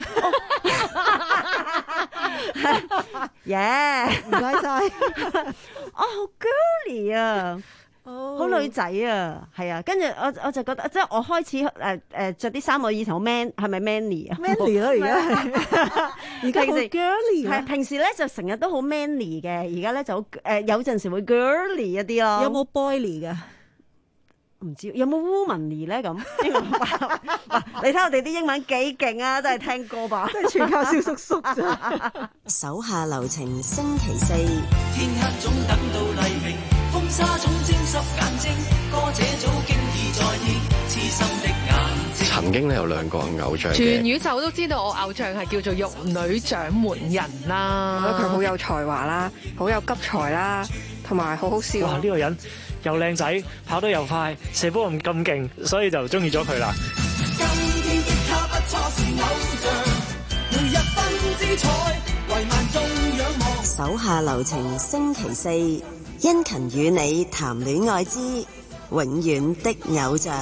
耶， 唔該晒， 哦好 girly 啊！好、oh. 女仔啊，係啊，跟住我我就覺得，即係我開始誒誒著啲衫，我以前好 man，係咪 manly 啊 ？manly 咯，而家係，而家好 girly 係平時咧就成日都好 manly 嘅，而家咧就誒、呃、有陣時會 girly 一啲咯。 有冇 boyly 㗎？ 唔知有冇 womanly 咧咁？你睇我哋啲英文幾勁啊！都係聽歌吧， 都係全靠蕭叔叔咋。 手下留情，星期四。 天黑總等到黎明，風沙總沾濕眼睛，歌者早經已在意，痴心的眼睛。 曾經咧有兩個偶像嘅， 全宇宙都知道我偶像係叫做玉女掌門人啦。 我覺得佢好有才華啦，好有急才啦，同埋好好笑。 哇！呢個人又靚仔，跑得又快，射波咁咁勁，所以就中意咗佢啦。 今天的他不錯是偶像，每日分姿彩，為萬眾仰望。 手下留情，星期四，殷勤與你談戀愛之永遠的偶像。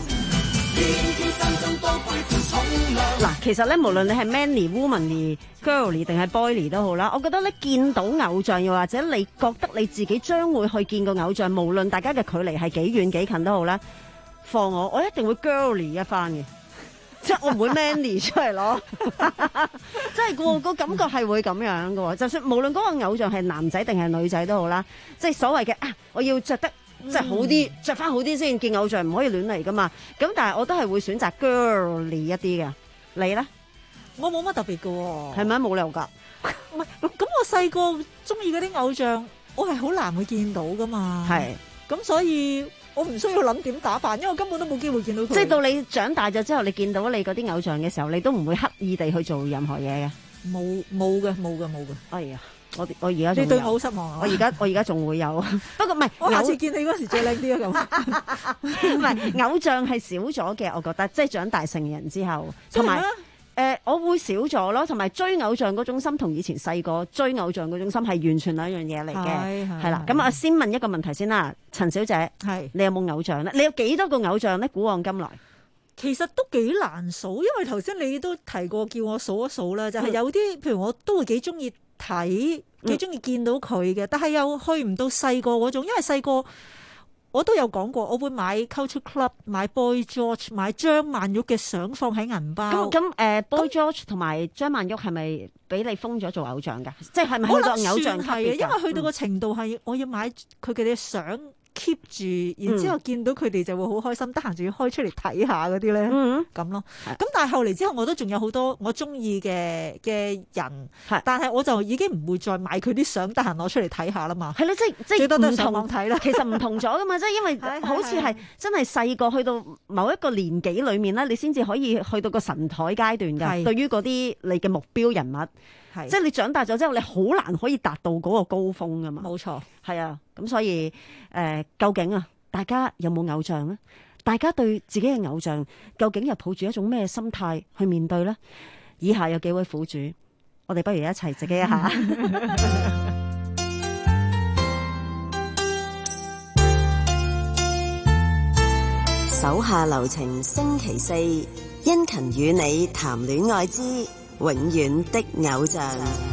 嗱，其實咧，無論你係 manly、womanly、girly 定係 boyly 都好啦，我覺得咧見到偶像，又或者你覺得你自己將會去見個偶像，無論大家嘅距離係幾遠幾近都好啦，放我，我一定會 girly 一番嘅，即係我唔會 manly 出嚟咯，即係個個感覺係會咁樣嘅，就算無論嗰個偶像係男仔定係女仔都好啦，即係所謂嘅啊，我要着得。即係好啲，着翻好啲先見偶像，唔可以亂嚟噶嘛。咁但係我都係會選擇 girly 一啲嘅。你咧？ 我冇乜特別嘅喎。 係咪冇理由㗎？ 唔係，咁我細個中意嗰啲偶像，我係好難會見到噶嘛。係。咁所以我唔需要諗點打扮，因為我根本都冇機會見到佢。 即係到你長大咗之後，你見到你嗰啲偶像嘅時候，你都唔會刻意地去做任何嘢嘅。 冇冇嘅，冇嘅，冇嘅。 哎呀！我我而家你對我好失望啊！ 我而家我而家仲會有，不過唔係， 我下次見你嗰時最靚啲啊咁。唔係偶像係少咗嘅，我覺得即係長大成人之後，同埋誒我會少咗咯，同埋追偶像嗰種心同以前細個追偶像嗰種心係完全兩樣嘢嚟嘅，係啦。咁啊，先問一個問題先啦，陳小姐，係你有冇偶像咧？你有幾多個偶像咧？古往今來， 其實都幾難數，因為頭先你都提過叫我數一數啦，就係、是、有啲譬如我都會幾中意。睇幾中意見到佢嘅，但係又去唔到細個嗰種，因為細個我都有講過，我會買 Culture Club、買 Boy George、買張曼玉嘅相放喺銀包。 咁咁誒，Boy George 同埋張曼玉係咪俾你封咗做偶像㗎？即係係咪去到偶像級別㗎？ 因為去到個程度係，我要買佢哋嘅相。keep 住，然之後見到佢哋就會好開心，得閒仲要開出嚟睇下嗰啲咧，咁、嗯、咯。咁但係後嚟之後，我都仲有好多我中意嘅嘅人，但係我就已經唔會再買佢啲相，得閒攞出嚟睇下啦嘛。 係咯，即係即係最多都上網睇啦。 其實唔同咗噶嘛，即係因為好似係真係細個去到某一個年紀裡面咧，你先至可以去到個神台階段㗎。對於嗰啲你嘅目標人物。即係你長大咗之後，你好難可以達到嗰個高峰噶嘛。冇錯，係啊。咁所以誒、呃，究竟啊，大家有冇偶像咧？大家對自己嘅偶像究竟又抱住一種咩心態去面對咧？以下有幾位苦主，我哋不如一齊自己一下。 手下留情，星期四，殷勤與你談戀愛之永遠的偶像。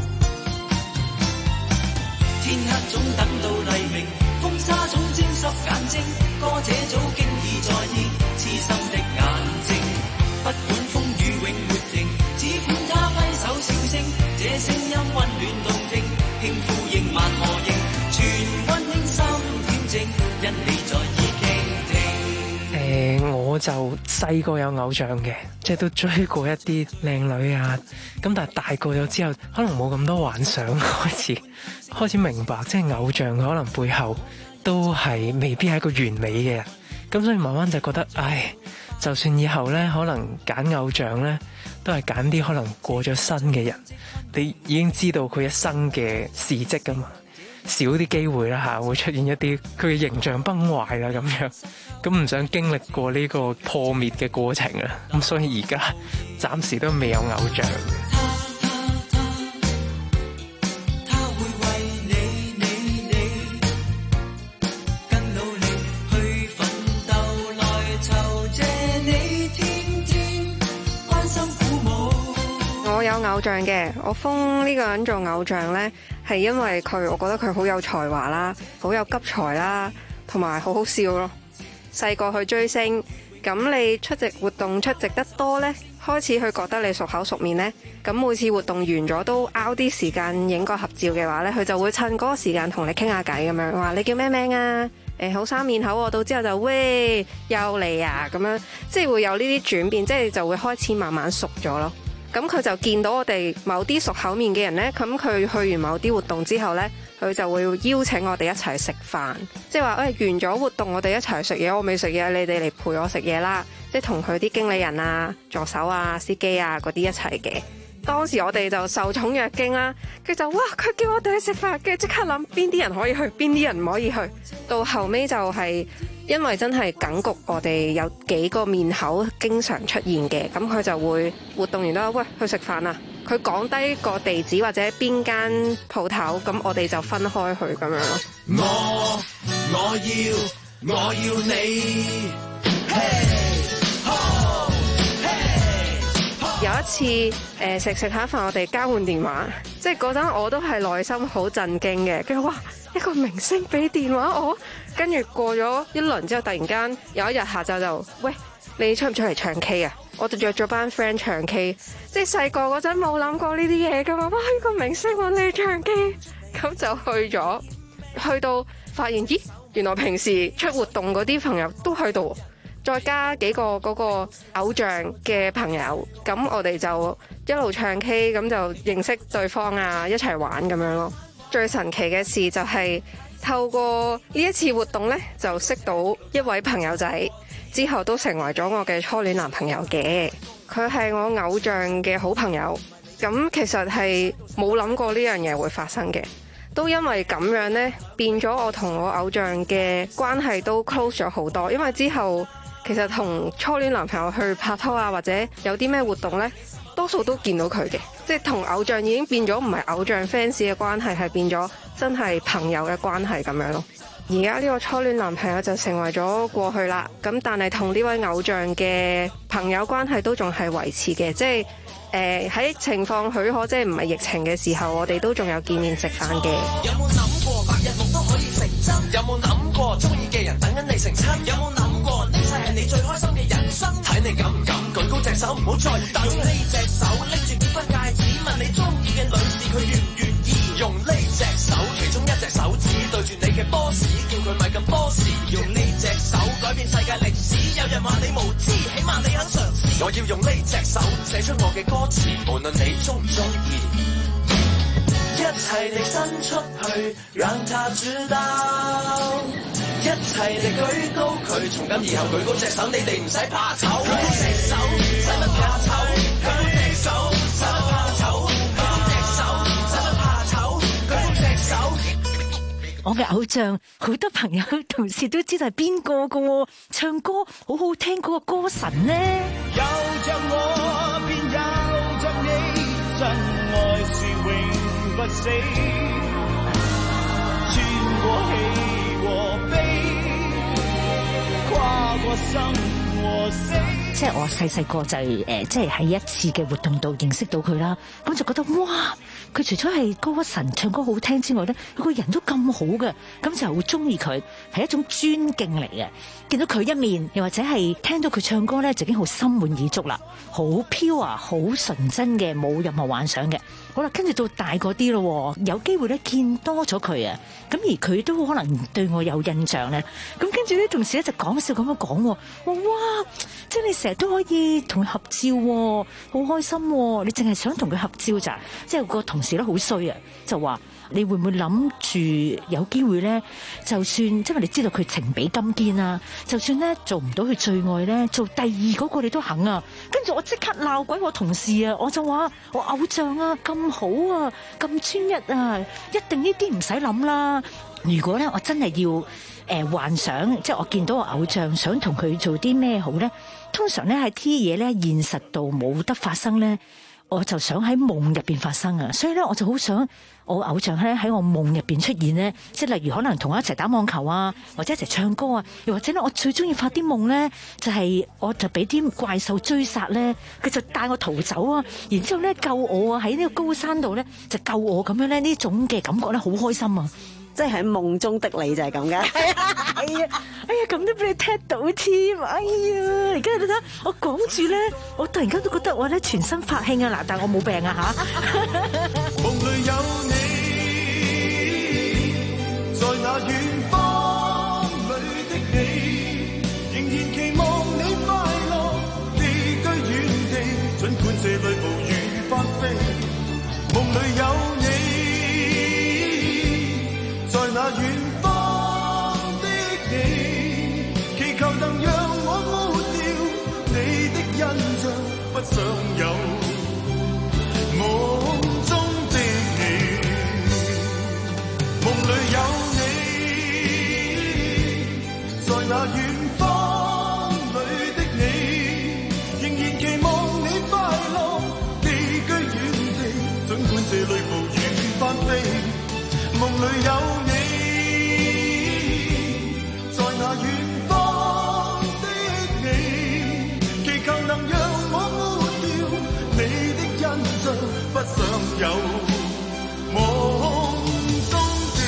天黑總等到黎明，風沙總沾濕眼睛，歌者早經已在意，痴心的眼睛。不管風雨永沒停，只管他揮手笑聲，這聲音溫暖動聽，輕呼應慢和應，全溫馨心恬靜，因你在耳傾聽。 誒、呃，我就細個有偶像嘅，即係都追過一啲靚女啊。咁但係大個咗之後，可能冇咁多幻想，開始開始明白，即係偶像可能背後都係未必係一個完美嘅人。咁所以慢慢就覺得，唉，就算以後咧，可能揀偶像咧，都係揀啲可能過咗身嘅人，你已經知道佢一生嘅事蹟噶嘛。 少啲機會啦嚇，會出現一啲佢嘅形象崩壞啦咁樣，咁唔想經歷過呢個破滅嘅過程啊，咁所以而家暫時都未有偶像嘅。 我有偶像嘅，我封呢個人做偶像呢，係因為佢，我覺得佢好有才華啦，好有急才啦，同埋好好笑咯。細個去追星，咁你出席活動出席得多呢，開始佢覺得你熟口熟面呢，咁每次活動完咗都拗啲時間影個合照嘅話呢，佢就會趁嗰個時間同你傾下偈咁樣，話你叫咩名啊？誒好生面口喎，到之後就喂又嚟啊咁樣，即係會有呢啲轉變，即係就會開始慢慢熟咗咯。咁佢就見到我哋某啲熟口面嘅人呢，咁佢去完某啲活動之後呢，佢就會邀請我哋一齊食飯，即係話誒完咗活動我哋一齊食嘢，我未食嘢，你哋嚟陪我食嘢啦，即係同佢啲經理人啊、助手啊、司機啊嗰啲一齊嘅。當時我哋就受寵若驚啦，佢就哇佢叫我哋去食飯，跟住即刻諗邊啲人可以去，邊啲人唔可以去。到後尾就係因為真係緊局，我哋有幾個面口經常出現嘅，咁佢就會活動完都喂去食飯啊。佢講低個地址或者邊間鋪頭，咁我哋就分開去咁樣咯。 我我要我要你。Hey! 有一次誒食食下飯，我哋交換電話，即係嗰陣我都係內心好震驚嘅。跟住哇，一個明星俾電話我，跟住過咗一輪之後，突然間有一日下晝就喂，你出唔出嚟唱 K 啊？我就約咗班 friend 唱 K， 即係細個嗰陣冇諗過呢啲嘢噶嘛。哇，呢個明星揾你唱 K， 咁就去咗，去到發現咦，原來平時出活動嗰啲朋友都去到。再加幾個嗰個偶像嘅朋友，咁我哋就一路唱 K， 咁就認識對方啊，一齊玩咁樣咯。最神奇嘅事就係透過呢一次活動呢，就識到一位朋友仔，之後都成為咗我嘅初戀男朋友嘅。佢係我偶像嘅好朋友，咁其實係冇諗過呢樣嘢會發生嘅，都因為咁樣呢，變咗我同我偶像嘅關係都 close 咗好多，因為之後。其實同初戀男朋友去拍拖啊，或者有啲咩活動呢，多數都見到佢嘅，即係同偶像已經變咗唔係偶像 fans 嘅關係，係變咗真係朋友嘅關係咁樣咯。而家呢個初戀男朋友就成為咗過去啦，咁但係同呢位偶像嘅朋友關係都仲係維持嘅，即係誒喺情況許可，即係唔係疫情嘅時候，我哋都仲有見面食飯嘅。 有冇諗過白日夢都可以成真？有冇諗過中意嘅人等緊你成親？有冇諗過呢世係你最開心嘅人生？睇你敢唔敢舉高隻手，唔好再等。用呢隻手拎住結婚戒指，問你中意嘅女士佢願唔願意？用呢隻手，其中一隻手指對住你嘅 boss， 叫佢咪咁 boss。用呢隻手改變世界歷史，有人話你無知，起碼你肯嘗試。我要用呢隻手寫出我嘅歌詞，無論你中唔中意。一齊地伸出去，讓他知道。一齊地舉高佢，從今以後舉高隻手，你哋唔使怕醜。舉高隻手，使乜怕醜？舉高隻手，使乜怕醜？舉高隻手，使乜怕醜？舉高隻手。 我嘅偶像，好多朋友同事都知道係邊個噶，唱歌好好聽嗰個歌神呢。 有着我，便有着你，真愛是永不死，穿過喜和悲，跨過生和死。 即係我細細個就誒、呃，即係喺一次嘅活動度認識到佢啦，咁就覺得哇！佢除咗係歌神唱歌好聽之外咧，佢個人都咁好嘅，咁就會中意佢，係一種尊敬嚟嘅。見到佢一面，又或者係聽到佢唱歌咧，就已經好心滿意足啦，好 pure 啊，好純真嘅，冇任何幻想嘅。好啦，跟住到大個啲咯，有機會咧見多咗佢啊，咁而佢都可能對我有印象咧。咁跟住咧，同事咧就講笑咁樣講，哇！即係你成日都可以同佢合照，好開心。你淨係想同佢合照咋？即係個同事咧好衰啊，就話你會唔會諗住佢有機會咧，就算即係你知道佢情比金堅啊，就算咧做唔到佢最愛咧，做第二嗰個你都肯啊。跟住我即刻鬧鬼我同事啊，我就話我偶像啊咁好啊，咁專一啊，一定呢啲唔使諗啦。如果咧我真係要誒、呃、幻想，即係我見到我偶像想同佢做啲咩好咧，通常咧係啲嘢咧現實度冇得發生咧，我就想喺夢入邊發生啊。所以咧我就好想我偶像咧喺我夢入邊出現咧，即係例如可能同我一齊打網球啊，或者一齊唱歌啊，又或者咧我最中意發啲夢咧，就係、是、我就俾啲怪獸追殺咧，佢就帶我逃走啊，然之後咧救我啊，喺呢個高山度咧就救我咁樣咧，呢種嘅感覺咧好開心啊！ 即係喺夢中的你就係咁嘅， 係啊，係啊，哎呀，咁都俾你聽到添，哎呀，而家你睇我講住咧，我突然間都覺得我咧全身發興啊！嗱，但係我冇病啊嚇。 夢裏有你，在那遠方裏的你，仍然期望你快樂，地居遠地，儘管這裏暴雨翻飛。夢裏有你。在那遠方的你，祈求能讓我抹掉你的印象，不想有夢中的你。夢裏有你，在那遠方裏的你，仍然期望你快樂，地居遠地，儘管這裏暴雨翻飛。夢裏有你，在那遠方的你，祈求能讓我抹掉你的印象，不想有夢中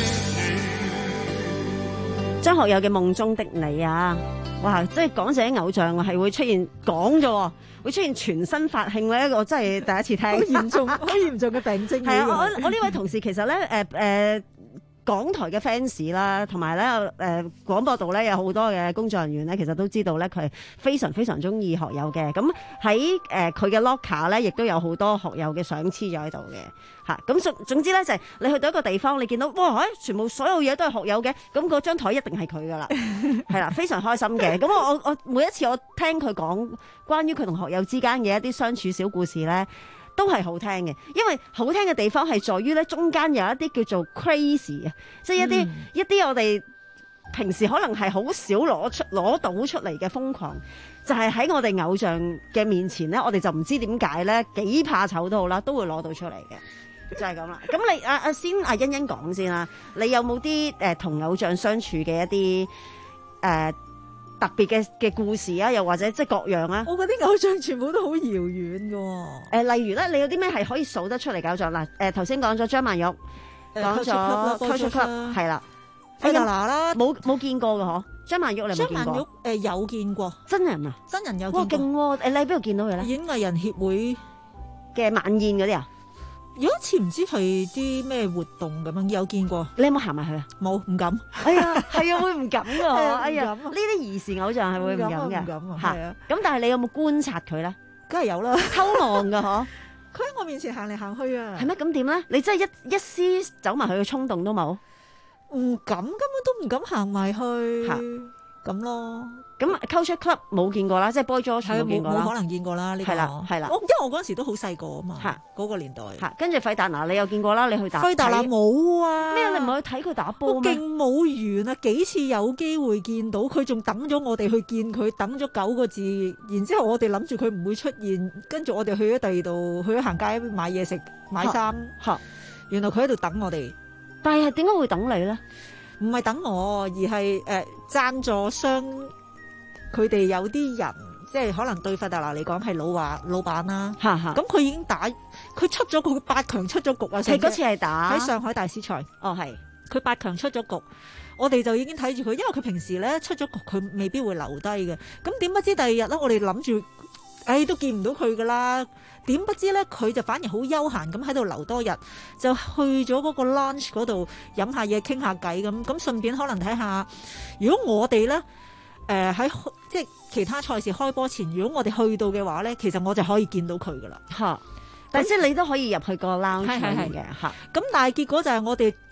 的你。 張學友嘅夢中的你啊，哇！即係講自己偶像係會出現講咗，會出現全身發興咧，我真係第一次聽。 好嚴重，好嚴重嘅病徵。 係啊，我我呢位同事其實咧，誒、呃、誒。呃港台嘅 fans 啦，同埋咧誒廣播道咧有好多嘅工作人員咧，其實都知道咧佢係非常非常中意學友嘅。咁喺誒佢嘅 locker 咧，亦都有好多學友嘅相黐咗喺度嘅嚇。咁總總之咧就係、是、你去到一個地方，你見到哇，全部所有嘢都係學友嘅，咁嗰張台一定係佢噶啦，係啦，非常開心嘅。咁我我我每一次我聽佢講關於佢同學友之間嘅一啲相處小故事咧，都係好聽嘅，因為好聽嘅地方係在於咧，中間有一啲叫做 crazy 啊，即係一啲、嗯、一啲我哋平時可能係好少攞出攞到出嚟嘅瘋狂，就係、是、喺我哋偶像嘅面前咧，我哋就唔知點解咧，幾怕醜都好啦，都會攞到出嚟嘅，就係咁啦。咁你阿阿先阿欣欣講先啦，你有冇啲誒同偶像相處嘅一啲誒？呃特別嘅嘅故事啊，又或者即係各樣啊， 我覺得啲偶像全部都好遙遠嘅。誒、 呃，例如咧，你有啲咩係可以數得出嚟嘅偶像嗱？誒，頭先講咗張曼玉，講咗 Culture Club， 係啦， 費達拿啦， 冇冇見過嘅嗬？張曼玉你有冇見過？ 張曼玉誒、呃、有見過， 真人啊， 真人有見過。哇， 勁喎！誒，你喺邊度見到佢咧？ 演藝人協會嘅晚宴嗰啲啊？ 有一次唔知係啲咩活動咁樣，有見過。 你有冇行埋去啊？ 冇，唔敢。 哎呀，係啊，會唔敢㗎？哎呀， 呢啲兒時偶像係會唔敢嘅。 唔敢啊，係啊。 咁但係你有冇觀察佢咧？ 梗係有啦， 偷望㗎嗬。 佢喺我面前行嚟行去啊。 係咩？咁點咧？你真係一一絲走埋去嘅衝動都冇？ 唔敢，根本都唔敢行埋去。咁咯。 咁 Culture Club 冇見過啦，即係 Boy George 冇見過啦， 冇可能見過啦。呢個係啦，係啦。 我因為我嗰陣時都好細個啊嘛，嗰個年代。 嚇，跟住費達拿你有見過啦，你去打。 費達拿冇啊。 咩？你唔係去睇佢打波咩？ 勁冇緣啊！幾次有機會見到佢，仲等咗我哋去見佢，等咗九個字。然之後我哋諗住佢唔會出現，跟住我哋去咗第二度，去咗行街買嘢食、買衫。嚇！原來佢喺度等我哋。 但係點解會等你咧？ 唔係等我，而係誒贊助商。佢哋有啲人即係可能對費達拿嚟講係老話老闆啦，咁佢已經打佢出咗局，八強出咗局啊！ 係嗰次係打喺上海大師賽， 哦係， 佢八強出咗局，我哋就已經睇住佢，因為佢平時咧出咗局佢未必會留低嘅，咁點不知第二日咧我哋諗住，誒都見唔到佢噶啦，點不知咧佢就反而好悠閒咁喺度留多日，就去咗嗰個 lunch 嗰度飲下嘢傾下偈咁，咁順便可能睇下，如果我哋咧。誒喺、呃、即係其他賽事開波前，如果我哋去到嘅話咧，其實我就可以見到佢噶啦。 嚇！但係即係你都可以入去個 lounge 嘅嚇。咁但係結果就係我哋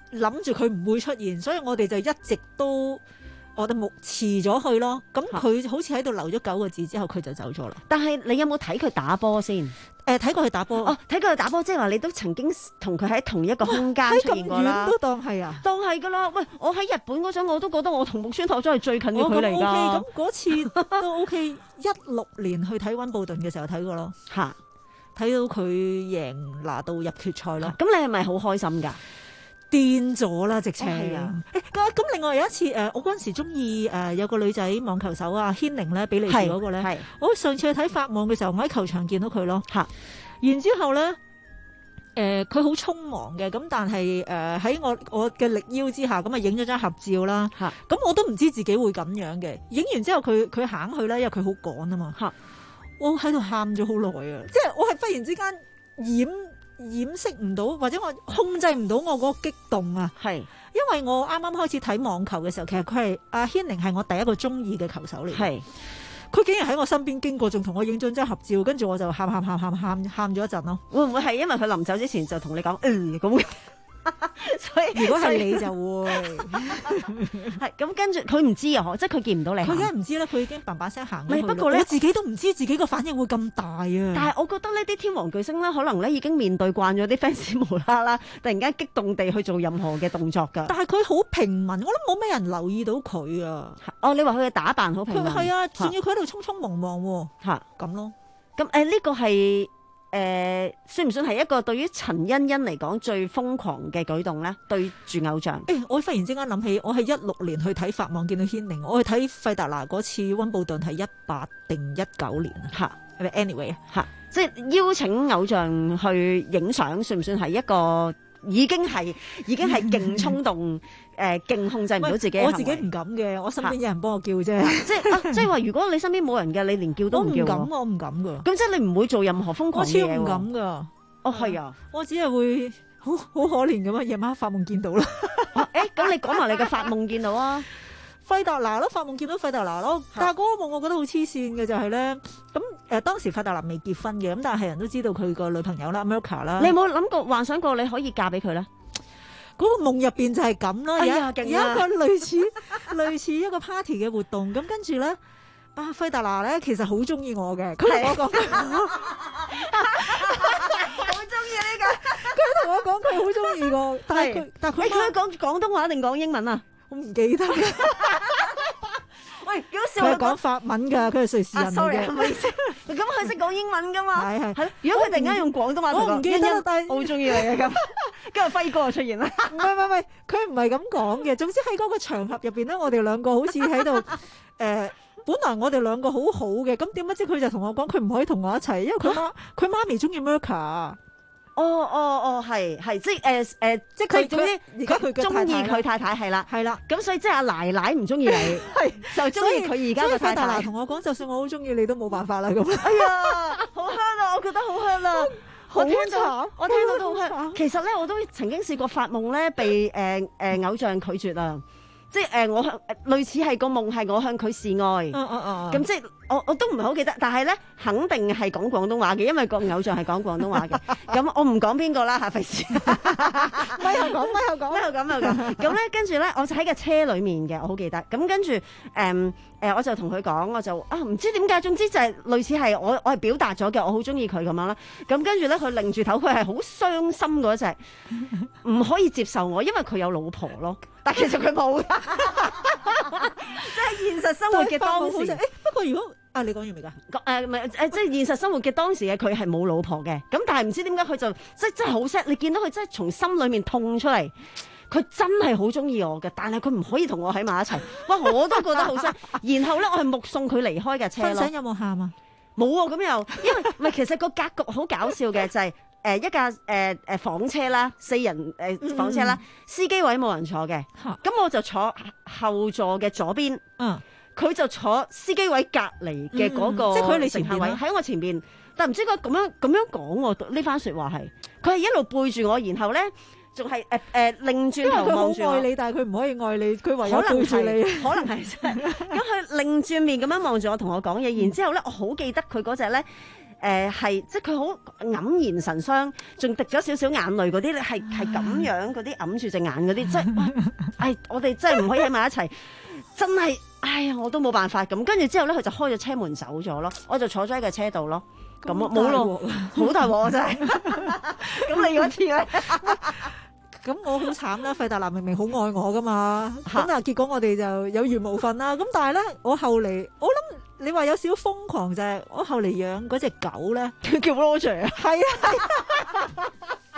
諗住佢唔會出現，所以我哋就一直都我哋冇遲咗去咯。咁佢好似喺度留咗九個字之後，佢就走咗啦。 但係你有冇睇佢打波先？ 誒睇過佢打波哦，睇過佢打波，即係話你都曾經同佢喺同一個空間出現過啦。 喺咁遠都當係啊， 當係噶啦。喂，我喺日本嗰陣我都覺得我同木村拓哉係最近嘅距離㗎。 咁嗰次都 OK，一六年去睇溫布頓嘅時候睇過咯。 嚇， 睇到佢贏拿到入決賽咯。 咁你係咪好開心㗎？ 癲咗啦，直情。 係啊。 誒咁另外有一次誒，我嗰陣時中意誒有個女仔網球手啊，軒寧咧，比利時嗰個咧。我上次去睇法網嘅時候，我喺球場見到佢咯。嚇。然之後咧，誒佢好匆忙嘅，咁但係誒喺我我嘅力邀之下，咁啊影咗張合照啦。嚇。咁我都唔知自己會咁樣嘅。影完之後，佢佢行去咧，因為佢好趕啊嘛。嚇。我喺度喊咗好耐啊！即係我係忽然之間掩掩飾唔到，或者我控制唔到我嗰個激動啊！ 係， 因為我啱啱開始睇網球嘅時候，其實佢係阿軒寧係我第一個中意嘅球手嚟。係，佢竟然喺我身邊經過，仲同我影咗張合照，跟住我就喊喊喊喊喊喊咗一陣咯。 會唔會係因為佢臨走之前就同你講嗯咁？所以如果係你就會係咁，跟住佢唔知啊，即係佢見唔到你。 佢梗係唔知啦，佢已經嘭嘭聲行咗去。 不過咧， 我自己都唔知自己個反應會咁大啊！ 但係我覺得呢啲天王巨星咧，可能咧已經面對慣咗啲 fans 無啦啦，突然間激動地去做任何嘅動作㗎。 但係佢好平民，我諗冇咩人留意到佢啊。 哦，你話佢嘅打扮好平民， 係啊，仲要佢喺度匆匆忙忙喎。嚇咁咯。 咁誒呢個係。誒、呃，算唔算係一個對於陳欣欣嚟講最瘋狂嘅舉動咧？對住偶像， 誒、欸，我忽然之間諗起，我係一六年去睇法網見到軒寧，我去睇費達拿嗰次溫布頓係一八定一九年嚇，係咪 anyway 嚇？即係邀請偶像去影相，算唔算係一個已經係已經係勁衝動？誒，勁控制唔到自己， 我自己唔敢嘅，我身邊有人幫我叫啫。 即係啊，即係話，如果你身邊冇人嘅，你連叫都唔叫。 我唔敢，我唔敢噶。 咁即係你唔會做任何瘋狂嘅嘢。 我超唔敢噶。 哦，係啊， 我只係會好好可憐咁啊，夜晚發夢見到啦。 誒，咁你講埋你嘅發夢見到啊？ 費達拿咯，發夢見到費達拿咯。但係嗰個夢我覺得好黐線嘅就係咧，咁誒當時費達拿未結婚嘅，咁但係人都知道佢個女朋友啦 Mirka 啦。 你有冇諗過幻想過你可以嫁俾佢咧？ 嗰個夢入邊就係咁啦，有有一個類似類似一個 party 嘅活動，咁跟住咧，啊費達拿咧其實好中意我嘅，佢同我講， 好中意呢個， 佢同我講佢好中意我，但係佢但係佢佢講廣東話定講英文啊？ 我唔記得。 喂，幾好笑！ 佢係講法文㗎，佢係瑞士人嚟嘅。 sorry，唔好意思。咁佢識講英文㗎嘛？ 係係係。 如果佢突然間用廣東話同我， 我唔記得，但係我好中意你嘅咁。跟住輝哥就出現啦。 唔係唔係唔係，佢唔係咁講嘅。總之喺嗰個場合入邊咧，我哋兩個好似喺度誒，本來我哋兩個好好嘅，咁點不知佢就同我講，佢唔可以同我一齊，因為佢媽佢媽咪中意 Mirka。 哦哦哦，係係，即係誒誒，即係佢總之而家佢中意佢太太係啦， 係啦， 咁所以即係阿奶奶唔中意你，係就中意佢而家嘅太太。 同我講，就算我好中意你都冇辦法啦咁。 哎呀，好香啊！我覺得好香啊！我聽到我聽到都好香。其實咧，我都曾經試過發夢咧，被誒誒偶像拒絕啊！即係誒我向類似係個夢係我向佢示愛， 嗯嗯嗯， 咁即係我我都唔係好記得，但係咧肯定係講廣東話嘅，因為個偶像係講廣東話嘅。咁我唔講邊個啦嚇，費事。 咪又講，咪又講， 咪又講，咪又講。咁咧跟住咧，我就喺個車裡面嘅，我好記得。咁跟住誒誒，我就同佢講，我就啊唔知點解，總之就係類似係我我係表達咗嘅，我好中意佢咁樣啦。咁跟住咧，佢擰住頭，佢係好傷心嗰隻，唔可以接受我，因為佢有老婆咯。但其實佢冇㗎，即係現實生活嘅當時。 誒不過如果啊，你講完未㗎？ 誒唔係誒，即係現實生活嘅當時嘅佢係冇老婆嘅。咁但係唔知點解佢就即係真係好 sad。你見到佢真係從心裡面痛出嚟，佢真係好中意我嘅，但係佢唔可以同我喺埋一齊。哇！我都覺得好 sad。然後咧，我係目送佢離開嘅車咯。 分享有冇喊啊？ 冇喎，咁又因為唔係其實個格局好搞笑嘅就係、是。誒一架誒誒、呃、房車啦，四人誒、呃、房車啦，嗯、司機位冇人坐嘅，咁我就坐後座嘅左邊，佢、嗯、就坐司機位隔離嘅嗰個、嗯，即係佢喺你前邊位喺我前邊，但唔知佢咁樣咁樣講喎，呢番説話係佢係一路背住我，然後咧仲係誒誒擰轉頭望住我。 愛你，但係佢唔可以愛你，佢唯有背住你。 可能係真係，咁佢擰轉面咁樣望住我，同我講嘢，然之後咧，我好記得佢嗰隻咧。 誒係即係佢好黯然神傷，仲滴咗少少眼淚嗰啲咧，係係咁樣嗰啲揞住隻眼嗰啲，即係哇！唉，我哋真係唔可以喺埋一齊，真係哎呀，我都冇辦法咁。跟住之後咧，佢就開咗車門走咗咯，我就坐咗喺個車度咯。咁啊冇咯，好大鑊啊真係。咁你嗰次咧？ 咁我好慘啦，費達拿明明好愛我噶嘛，咁但係結果我哋就有緣無份啦。咁但係咧，我後嚟我諗你話有少少瘋狂就係我後嚟養嗰隻狗咧， 叫 Roger 啊， 係啊。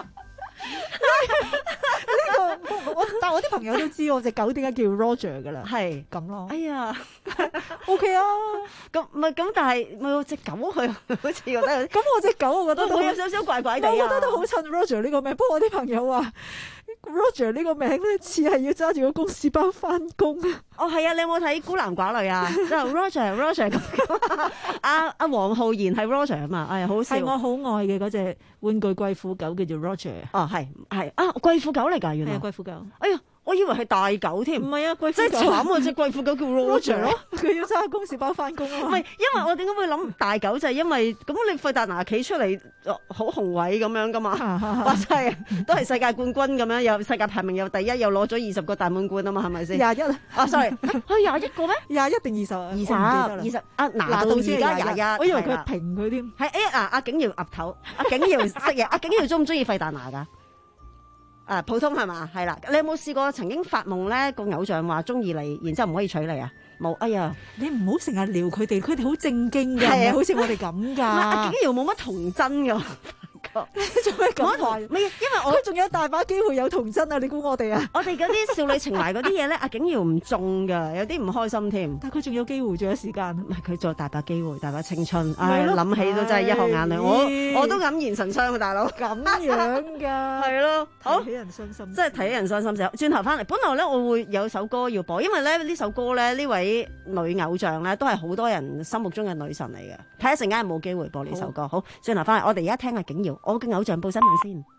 呢個我但係我啲朋友都知我隻狗點解叫 Roger 噶啦， 係咁咯。 哎呀 ，OK 啊， 咁唔係咁，但係咪隻狗佢好似覺得咁我隻狗我覺得都會有少少怪怪地啊， 我覺得都好襯 Roger 呢個名。不過我啲朋友話 Roger 呢個名咧似係要揸住個公事包翻工啊。 哦係啊，你有冇睇孤男寡女啊？就 Roger Roger 咁，阿阿黃浩然係 Roger 啊嘛，哎呀好笑。 係我好愛嘅嗰隻玩具貴婦狗叫做 Roger。 哦係係啊，貴婦狗嚟㗎原來。 係啊，貴婦狗。 哎呀！我以為係大狗添， 唔係啊，貴婦狗真係慘啊！隻貴婦狗叫 Roger 咯， 佢要揸公事包翻工啊嘛。 唔係，因為我點解會諗大狗就係因為咁你費達拿企出嚟好雄偉咁樣噶嘛，話真係都係世界冠軍咁樣，又世界排名又第一，又攞咗二十個大滿貫啊嘛，係咪先？ 廿一啊， 啊 sorry，佢廿一個咩？ 廿一定二十？二十二十啊拿到而家廿一， 我以為佢評佢添。 係誒啊阿景瑤岌頭，阿景瑤識嘢，阿景瑤中唔中意費達拿㗎？啊，普通係嘛？係啦，你有冇試過曾經發夢咧？個偶像話中意你，然之後唔可以娶你啊？冇，哎呀！ 你唔好成日撩佢哋，佢哋好正經㗎， 係啊， 好似我哋咁㗎。 阿景瑤冇乜童真㗎。 做咩咁話？ 唔係，因為我佢仲有大把機會有童真啊！你估我哋啊？ 我哋嗰啲少女情懷嗰啲嘢咧，阿景瑤唔中㗎，有啲唔開心添。 但係佢仲有機會，仲有時間。 唔係佢仲有大把機會，大把青春。唉，諗起都真係一殼眼淚。我我都黯然神傷啊，大佬。 咁樣㗎？ 係咯，好睇人傷心， 真係睇人傷心。轉頭翻嚟，本來咧我會有首歌要播，因為咧呢首歌咧呢位女偶像咧都係好多人心目中嘅女神嚟嘅。睇一陣間有冇機會播呢首歌。好，轉頭翻嚟，我哋而家聽下景瑤，我嘅偶像報新聞先。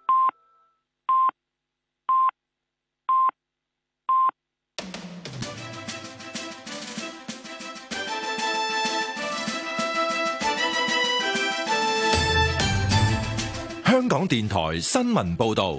香港電台新聞報道，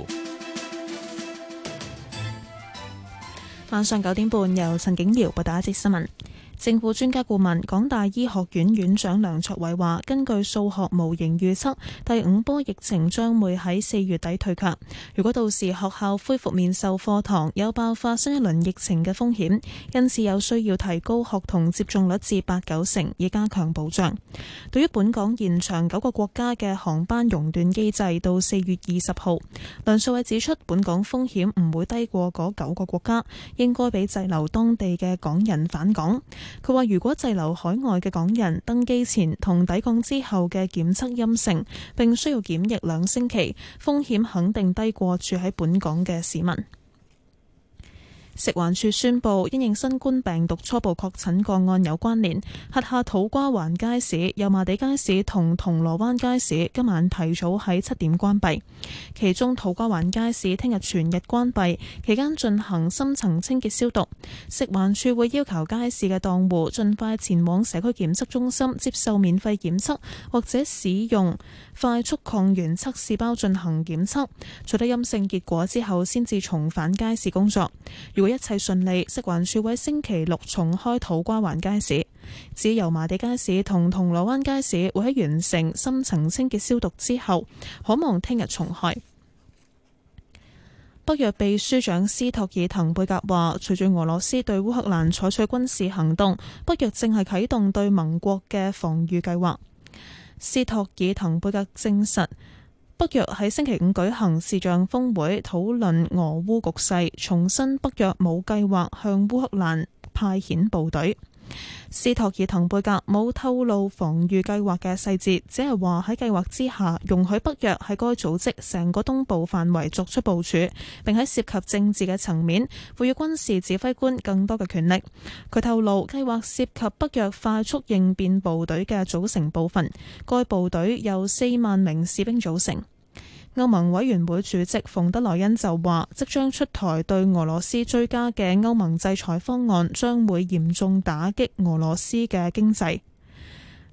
晚上九點半由陳景瑤報道一節新聞。政府專家顧問、港大醫學院院長梁卓偉話，根據數學模型預測，第五波疫情將會喺四月底退卻。如果到時學校恢復面授課堂，有爆發新一輪疫情嘅風險，因此有需要提高學童接種率至八九成，以加強保障。對於本港延長九個國家嘅航班熔斷機制到四月二十號，梁卓偉指出，本港風險唔會低過嗰九個國家，應該俾滯留當地嘅港人返港。佢話：如果滯留海外嘅港人登機前同抵港之後嘅檢測陰性，並需要檢疫兩星期，風險肯定低過住喺本港嘅市民。食環署宣布，因應新冠病毒初步確診個案有關聯，轄下土瓜灣街市、油麻地街市同銅鑼灣街市今晚提早喺七點關閉。其中土瓜灣街市聽日全日關閉，期間進行深層清潔消毒。食環署會要求街市嘅檔戶盡快前往社區檢測中心接受免費檢測，或者使用快速抗原測試包進行檢測，取得陰性結果之後先至重返街市工作。如果一切順利，食環署會星期六重開土瓜灣街市。至於油麻地街市同銅鑼灣街市會喺完成深層清潔消毒之後，可望聽日重開。北約秘書長斯托爾滕貝格話，隨住俄羅斯對烏克蘭採取軍事行動，北約正係啟動對盟國嘅防禦計劃。斯托爾滕貝格證實，北約喺星期五舉行視像峰會，討論俄烏局勢，重申北約冇計劃向烏克蘭派遣部隊。斯托爾滕貝格冇透露防禦計劃嘅細節，只係話喺計劃之下，容許北約喺該組織成個東部範圍作出部署，並喺涉及政治嘅層面，賦予軍事指揮官更多嘅權力。佢透露計劃涉及北約快速應變部隊嘅組成部分，該部隊由四萬名士兵組成。歐盟委員會主席馮德萊恩就話，即將出台對俄羅斯追加嘅歐盟制裁方案，將會嚴重打擊俄羅斯嘅經濟。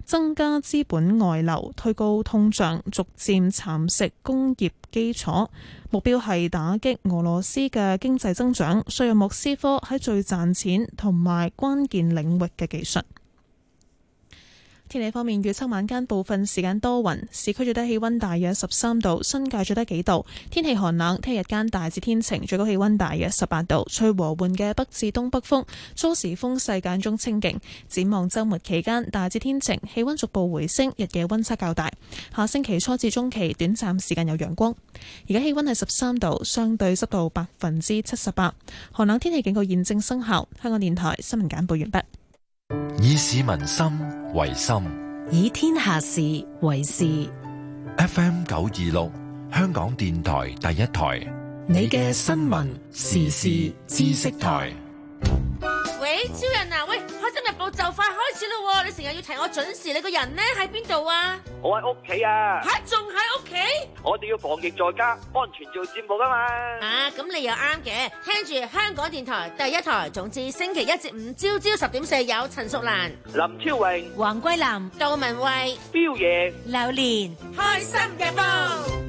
增加資本外流，推高通脹，逐漸蠶食工業基礎。目標係打擊俄羅斯嘅經濟增長，削弱莫斯科喺最賺錢同埋關鍵領域嘅技術。天氣方面，預測晚間部分時間多雲，市區最低氣溫大約十三度，新界最低幾度。天氣寒冷，聽日間大致天晴，最高氣溫大約十八度，吹和緩嘅北至東北風，初時風勢間中清勁。展望週末期間大致天晴，氣溫逐步回升，日夜溫差較大。下星期初至中期短暫時間有陽光。而家氣溫係十三度，相對濕度百分之七十八。寒冷天氣警告現正生效。香港電台新聞簡報完畢。 以市民心為心， 以天下事為事。 F M 九二六，香港電台第一台， 你嘅新聞時事知識台。 喂，超人啊！喂，開心日報就快開始啦，你成日要提我準時，你個人呢喺邊度啊？ 我喺屋企啊！ 吓，仲喺屋企？ 我哋要防疫在家，安全做節目噶嘛。 啊，咁你又啱嘅，聽住香港電台第一台，總之星期一至五朝朝十點四有陳淑蘭、 林超榮、 黃桂林、杜文慧、 彪爺、 榴蓮，開心日報。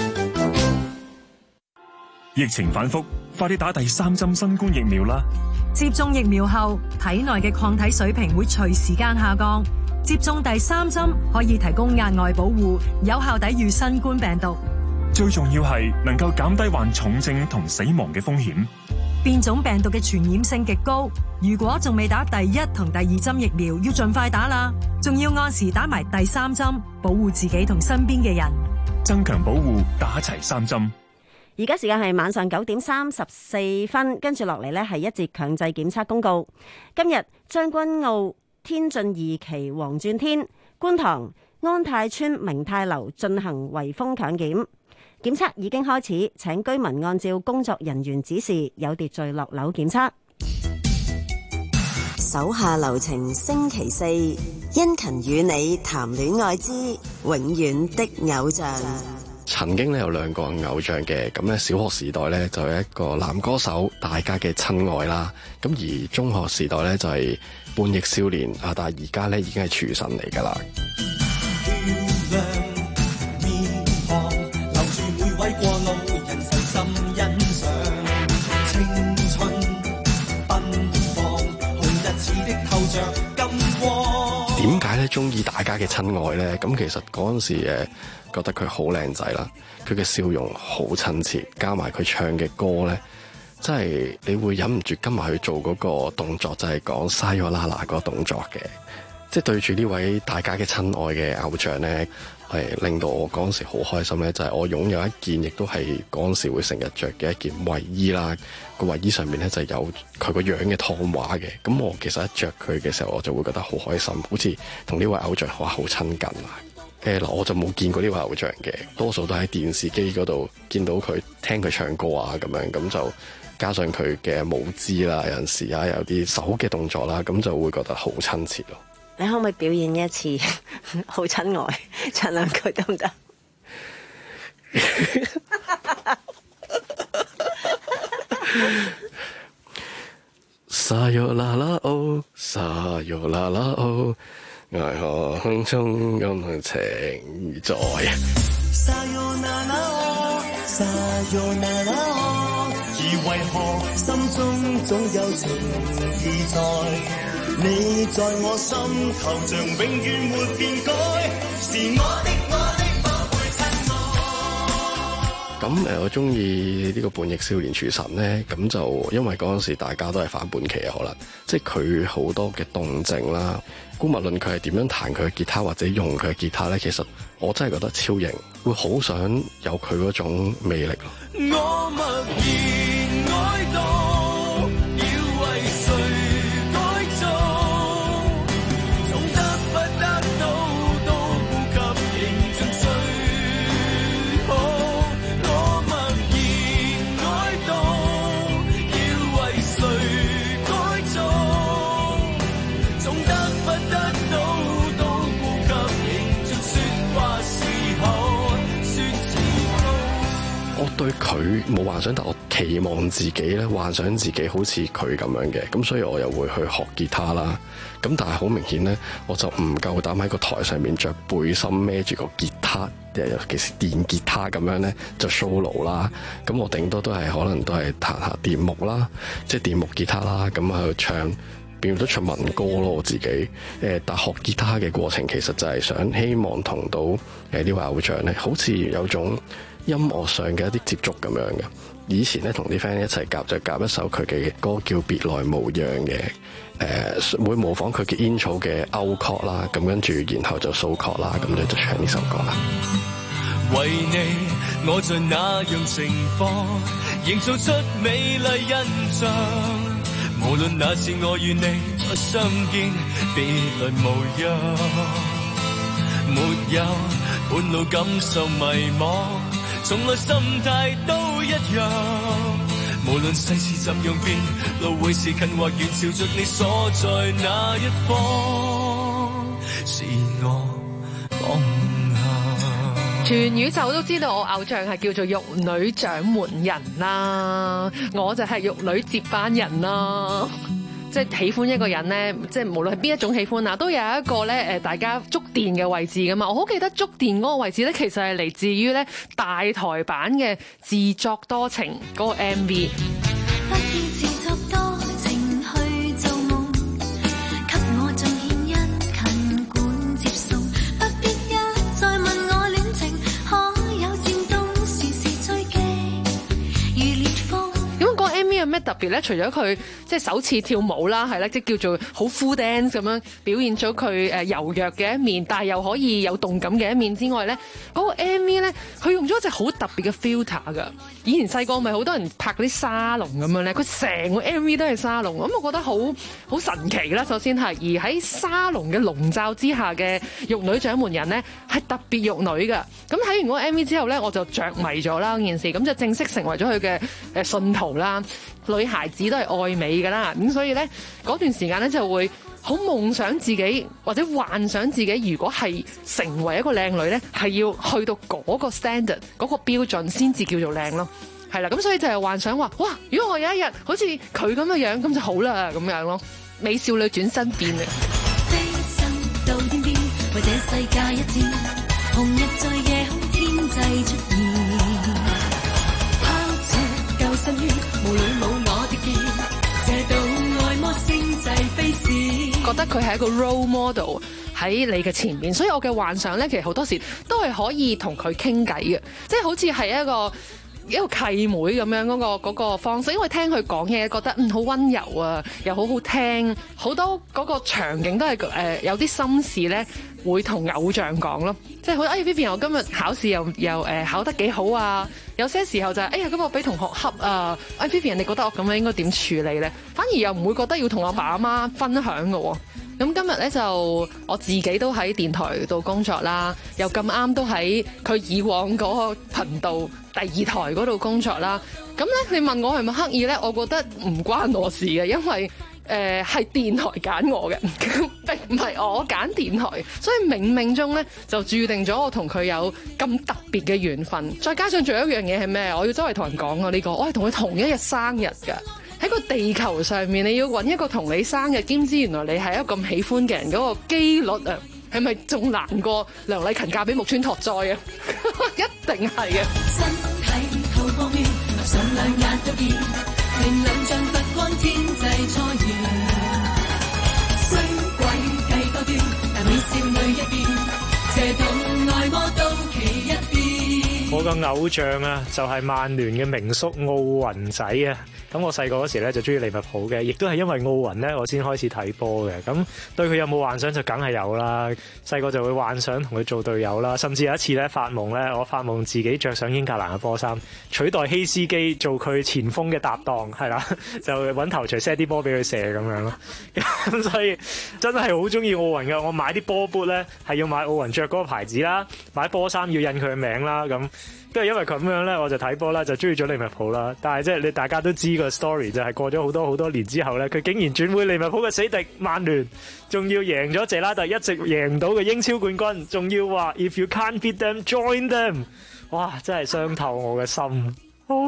疫情反覆，快啲打第三針新冠疫苗啦！ 接種疫苗後，體內嘅抗體水平會隨時間下降。接種第三針可以提供額外保護，有效抵禦新冠病毒。 最重要係能夠減低患重症同死亡嘅風險。 變種病毒嘅傳染性極高，如果仲未打第一同第二針疫苗，要盡快打啦。仲要按時打埋第三針，保護自己同身邊嘅人。 增強保護，打齊三針。 而家時間係晚上九點三十四分，跟住落嚟呢係一節強制檢測公告。今日將軍澳天晉二期黃鑽天、觀塘安泰邨明泰樓進行圍封強檢，檢測已經開始，請居民按照工作人員指示有秩序落樓檢測。 手下留情，星期四，殷勤與你談戀愛之永遠的偶像。 曾經咧有兩個偶像嘅，咁咧小學時代咧就係一個男歌手，大家嘅親愛啦。咁而中學時代咧就係叛逆少年啊，但係而家咧已經係廚神嚟㗎啦。點解咧中意大家嘅親愛咧？咁其實嗰陣時誒覺得佢好靚仔啦，佢嘅笑容好親切，加埋佢唱嘅歌咧，真係你會忍唔住跟埋去做嗰個動作，就係講沙喲啦啦嗰個動作嘅，即係對住呢位大家嘅親愛嘅偶像咧，係令到我嗰陣時好開心咧，就係我擁有一件亦都係嗰陣時會成日着嘅一件衛衣啦。個衛衣上面咧就有佢個樣嘅燙畫嘅，咁我其實一着佢嘅時候，我就會覺得好開心，好似同呢位偶像哇好親近啊！誒嗱，我就冇見過呢位偶像嘅，多數都喺電視機嗰度見到佢，聽佢唱歌啊咁樣，咁就加上佢嘅舞姿啦，有陣時啊有啲手嘅動作啦，咁就會覺得好親切咯。 你可唔可以表演一次好親愛，唱兩句得唔得？ 沙喲啦啦哦，沙喲啦啦哦，愛河空中咁情在。 沙喲啦啦哦，沙喲啦啦哦，而為何心中總有情意在？你在我心頭像永遠沒變改，是我的我的寶貝親愛。 咁誒，我中意呢個叛逆少年廚神咧，咁就因為嗰陣時大家都係反叛期啊，可能即係佢好多嘅動靜啦，姑勿論佢係點樣彈佢嘅吉他或者用佢嘅吉他咧，其實我真係覺得超型，會好想有佢嗰種魅力咯。 我默然愛到要為誰改造，總得不得到都顧及認盡最好。我默然愛到要為誰改造，總得不得到都顧及認盡說話時候說自豪。 我對佢冇幻想，但我期望自己咧幻想自己好似佢咁樣嘅，咁所以我又會去學吉他啦。咁但係好明顯咧，我就唔夠膽喺個台上面着背心孭住個吉他，尤其是電吉他咁樣咧就 solo 啦。咁我頂多都係可能都係彈下電木啦，即係電木吉他啦，咁喺度唱。變咗唱民歌咯，我自己誒，但學吉他嘅過程其實就係想希望同到誒呢位偶像咧，好似有種音樂上嘅一啲接觸咁樣嘅。以前咧同啲 friend 一齊夾就夾一首佢嘅歌叫《別來無恙》嘅，誒、呃、會模仿佢嘅 intro 嘅勾曲啦，咁跟住然後就掃曲啦，咁就就唱呢首歌啦。 為你，我在那樣情況，營造出美麗印象。無論那次我與你再相見，別來無恙，沒有半路感受迷茫，從來心態都一樣。無論世事怎樣變，路會是近或遠，朝着你所在那一方，是我方向。 全宇宙都知道我偶像係叫做玉女掌門人啦，我就係玉女接班人啦。即係喜歡一個人咧，即係無論係邊一種喜歡啊，都有一個咧誒，大家觸電嘅位置噶嘛。我好記得觸電嗰個位置咧，其實係嚟自於咧大台版嘅自作多情嗰個 M V。 不必自作多情去做夢，給我盡獻殷勤管接送，不必一再問我戀情，可有漸凍時時追擊如烈風。 咁嗰個 M V 有咩特別咧？除咗佢即係首次跳舞啦，係啦，即係叫做好 full dance 咁樣表現咗佢誒柔弱嘅一面，但係又可以有動感嘅一面之外咧，嗰個 M V 咧，佢用咗一隻好特別嘅 filter 㗎。以前細個咪好多人拍嗰啲沙龍咁樣咧，佢成個 M V 都係沙龍，咁我覺得好好神奇啦。首先係而喺沙龍嘅籠罩之下嘅玉女掌門人咧，係特別玉女㗎。咁睇完嗰個 M V 之後咧，我就着迷咗啦件事，咁就正式成為咗佢嘅誒信徒啦。女孩子都係愛美㗎啦，咁所以咧嗰段時間咧就會好夢想自己或者幻想自己，如果係成為一個靚女咧，係要去到嗰個 standard 嗰個標準先至叫做靚咯，係啦，咁所以就係幻想話，哇！如果我有一日好似佢咁嘅樣，咁就好啦，咁樣咯，美少女轉身變啊！ 飛身到天邊，為這世界一戰，紅日在夜空天際出現，拋出救生圈，無女冇我的肩，這道愛魔星際飛閃。 覺得佢係一個 role model 喺你嘅前面，所以我嘅幻想咧，其實好多時都係可以同佢傾偈嘅，即係好似係一個一個契妹咁樣嗰個嗰個方式，因為聽佢講嘢覺得嗯好溫柔啊，又好好聽，好多嗰個場景都係誒、呃、有啲心事咧，會同偶像講咯，即係好哎 Vivian 我今日考試又又誒、呃、考得幾好啊，有些時候就係、是、哎呀咁我俾同學恰啊，哎 Vivian 你覺得我咁樣應該點處理咧？反而又唔會覺得要同阿爸阿媽分享嘅喎。咁今日咧就我自己都喺電台度工作啦，又咁啱都喺佢以往嗰個頻道第二台嗰度工作啦。咁咧你問我係咪刻意咧？我覺得唔關我事嘅，因為誒係、呃、電台揀我嘅，並唔係我揀電台，所以冥冥中咧就注定咗我同佢有咁特別嘅緣分。再加上仲有一樣嘢係咩？我要周圍同人講啊呢個，我係同佢同一日生日㗎。喺個地球上面，你要揾一個同你生日，兼之原來你係一個咁喜歡嘅人，嗰個機率啊，係咪仲難過梁麗勤嫁俾木村拓哉啊？一定係嘅。身體透光面，上兩眼都見，明亮像佛光天際初現。衰鬼計多端，但美少女一邊，邪道愛魔都企一邊。 我個偶像啊，就係曼聯嘅名宿奧雲仔啊！咁我細個嗰時咧就中意利物浦嘅，亦都係因為奧雲咧我先開始睇波嘅。咁對佢有冇幻想就梗係有啦。細個就會幻想同佢做隊友啦，甚至有一次咧發夢咧，我發夢自己着上英格蘭嘅波衫，取代希斯基做佢前鋒嘅搭檔，係啦，就揾頭槌 set 啲波俾佢射咁樣咯。咁所以真係好中意奧雲㗎。我買啲波 boot 咧係要買奧雲着嗰個牌子啦，買波衫要印佢嘅名啦咁。跟住因為咁樣咧，我就睇波啦，就中意咗利物浦啦。但係即係你大家都知個 story 就係過咗好多好多年之後咧，佢竟然轉會利物浦嘅死敵曼聯，仲要贏咗謝拉特一直贏唔到嘅英超冠軍，仲要話 If you can't beat them, join them。哇！真係傷透我嘅心。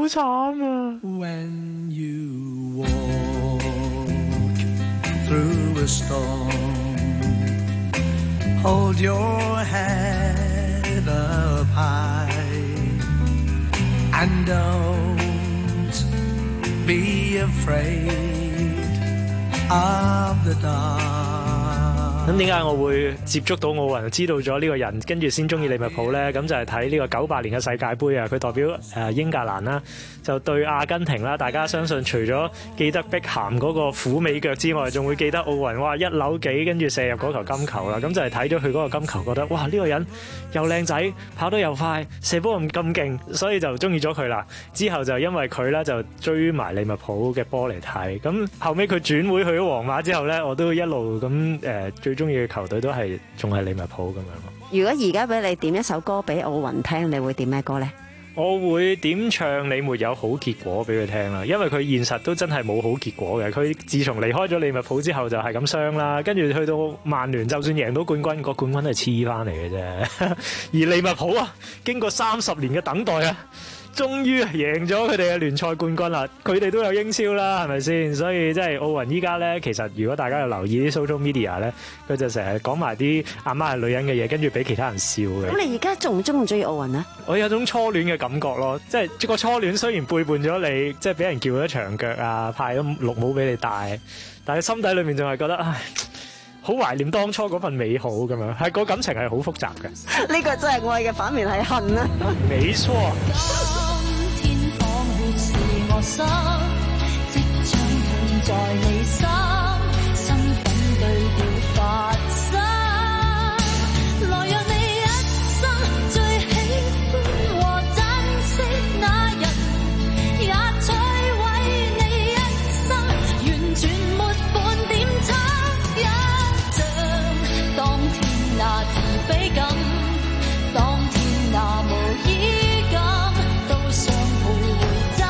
慘啊 When you walk through a storm, hold your head up high and don't be afraid of the dark。 咁點解我會接觸到奧運，知道咗呢個人，跟住先中意利物浦呢？咁就係睇呢個九八年嘅世界盃啊！佢代表誒英格蘭啦，就對阿根廷啦。大家相信除咗記得碧咸嗰個虎尾腳之外，仲會記得奧運哇一扭幾跟住射入嗰球金球啦。咁就係睇咗佢嗰個金球，覺得哇呢個人又靚仔，跑得又快，射波咁咁勁，所以就中意咗佢啦。之後就因為佢啦，就追埋利物浦嘅波嚟睇。咁後尾佢轉會去咗皇馬之後呢，我都一路咁誒最中意嘅球隊都係仲係利物浦咁樣咯。 如果而家俾你點一首歌俾奧運聽，你會點咩歌呢？ 我會點唱《你沒有好結果》俾佢聽啦，因為佢現實都真係冇好結果嘅。佢自從離開咗利物浦之後就係咁傷啦，跟住去到曼聯就算贏到冠軍，個冠軍都係黐翻嚟嘅啫。而利物浦啊，經過三十年嘅等待啊，終於贏咗佢哋嘅聯賽冠軍啦！佢哋都有英超啦，係咪先？所以即係奧運依家咧，其實如果大家有留意啲 social media 咧，佢就成日講埋啲阿媽係女人嘅嘢，跟住俾其他人笑嘅。 咁你而家仲唔中唔中意奧運啊？ 我有種初戀嘅感覺咯，即係個初戀雖然背叛咗你，即係俾人叫咗長腳啊，派咗綠帽俾你戴，但係心底裏面仲係覺得唉，好懷念當初嗰份美好咁樣，係個感情係好複雜嘅。 呢個真係愛嘅反面係恨啊！ 沒錯。 我心即將痛在你心，身份對調發生，來讓你一生最喜歡和珍惜那人，也摧毀你一生，完全沒半點差一像當天那自卑感，當天那無依感，都想徘徊。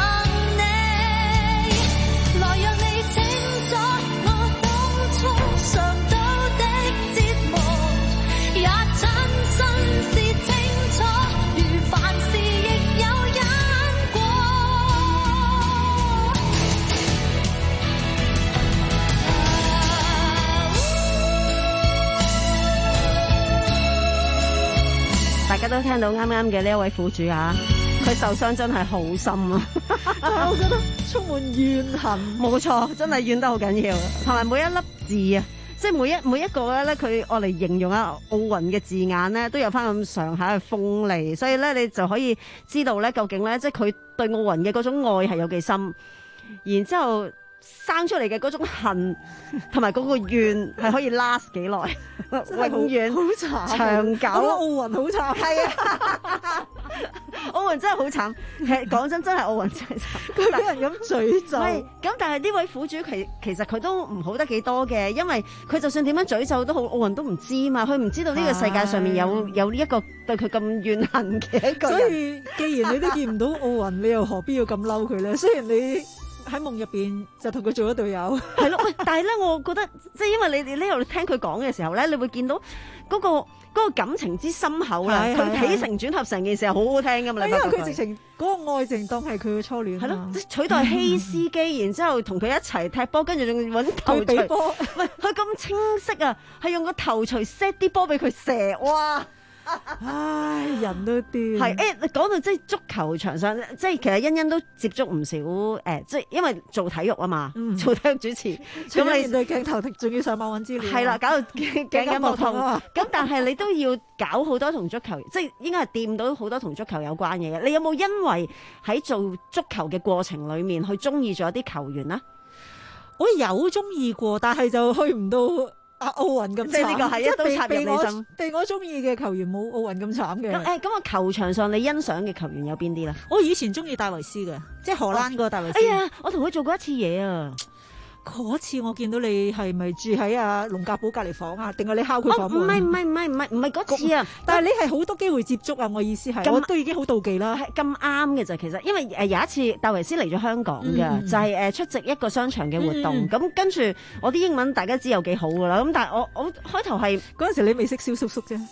大家都聽到啱啱嘅呢一位苦主啊，佢受傷真係好深啊！ 我覺得充滿怨恨。 冇錯，真係怨得好緊要，同埋每一粒字啊，即係每一每一個咧，佢愛嚟形容啊奧運嘅字眼咧，都有翻咁上下嘅鋒利，所以咧你就可以知道咧，究竟咧即係佢對奧運嘅嗰種愛係有幾深，然之後生出嚟嘅嗰種恨同埋嗰個怨係可以 last 幾耐，永遠好慘， 長久。 奧運好慘， 係啊，奧運真係好慘。係講真，真係奧運真係慘。 佢俾人咁詛咒。 係咁，但係呢位苦主其其實佢都唔好得幾多嘅，因為佢就算點樣詛咒都好，奧運都唔知嘛，佢唔知道呢個世界上面有有呢一個對佢咁怨恨嘅一個人。 所以既然你都見唔到奧運，你又何必要咁嬲佢咧？雖然你喺夢入邊就同佢做咗隊友， 係咯，喂！但係咧，我覺得即係因為你你呢度聽佢講嘅時候咧，你會見到嗰個嗰個感情之深厚啦，佢起承轉合成件事係好好聽噶嘛， 因為佢直情嗰個愛情當係佢嘅初戀， 係咯，取代希斯基，然之後同佢一齊踢波，跟住仲揾頭槌波，喂，佢咁清晰啊，係用個頭槌 set 啲波俾佢射，哇！ 唉，人都癲。 係誒，講到即係足球場上，即係其實欣欣都接觸唔少誒，即係因為做體育啊嘛，嗯、做體育主持， 咁你面對鏡頭仲要上網揾資料， 係啦，搞到頸緊膊痛。咁但係你都要搞好多同足球，即係應該係掂到好多同足球有關嘅嘢。你有冇因為喺做足球嘅過程裡面去中意咗啲球員啊？ 我有中意過，但係就去唔到。啊！奧運咁慘， 即係呢個係一刀插入你心。 被我中意嘅球員冇奧運咁慘嘅。 咁誒，咁個球場上你欣賞嘅球員有邊啲咧？ 我以前中意戴維斯嘅，即係荷蘭嗰個戴維斯。 哎呀，我同佢做過一次嘢啊！ 嗰次我見到你係咪住喺阿龍格堡隔離房啊？定係你敲佢房門？ 唔係唔係唔係唔係唔係嗰次啊！ 但係你係好多機會接觸啊！我意思係，我都已經好妒忌啦。 係咁啱嘅就其實，因為誒有一次戴維斯嚟咗香港嘅，嗯、就係誒出席一個商場嘅活動。咁、嗯、跟住我啲英文大家知有幾好㗎啦。咁但係我我開頭係嗰陣時你未識蕭叔叔啫。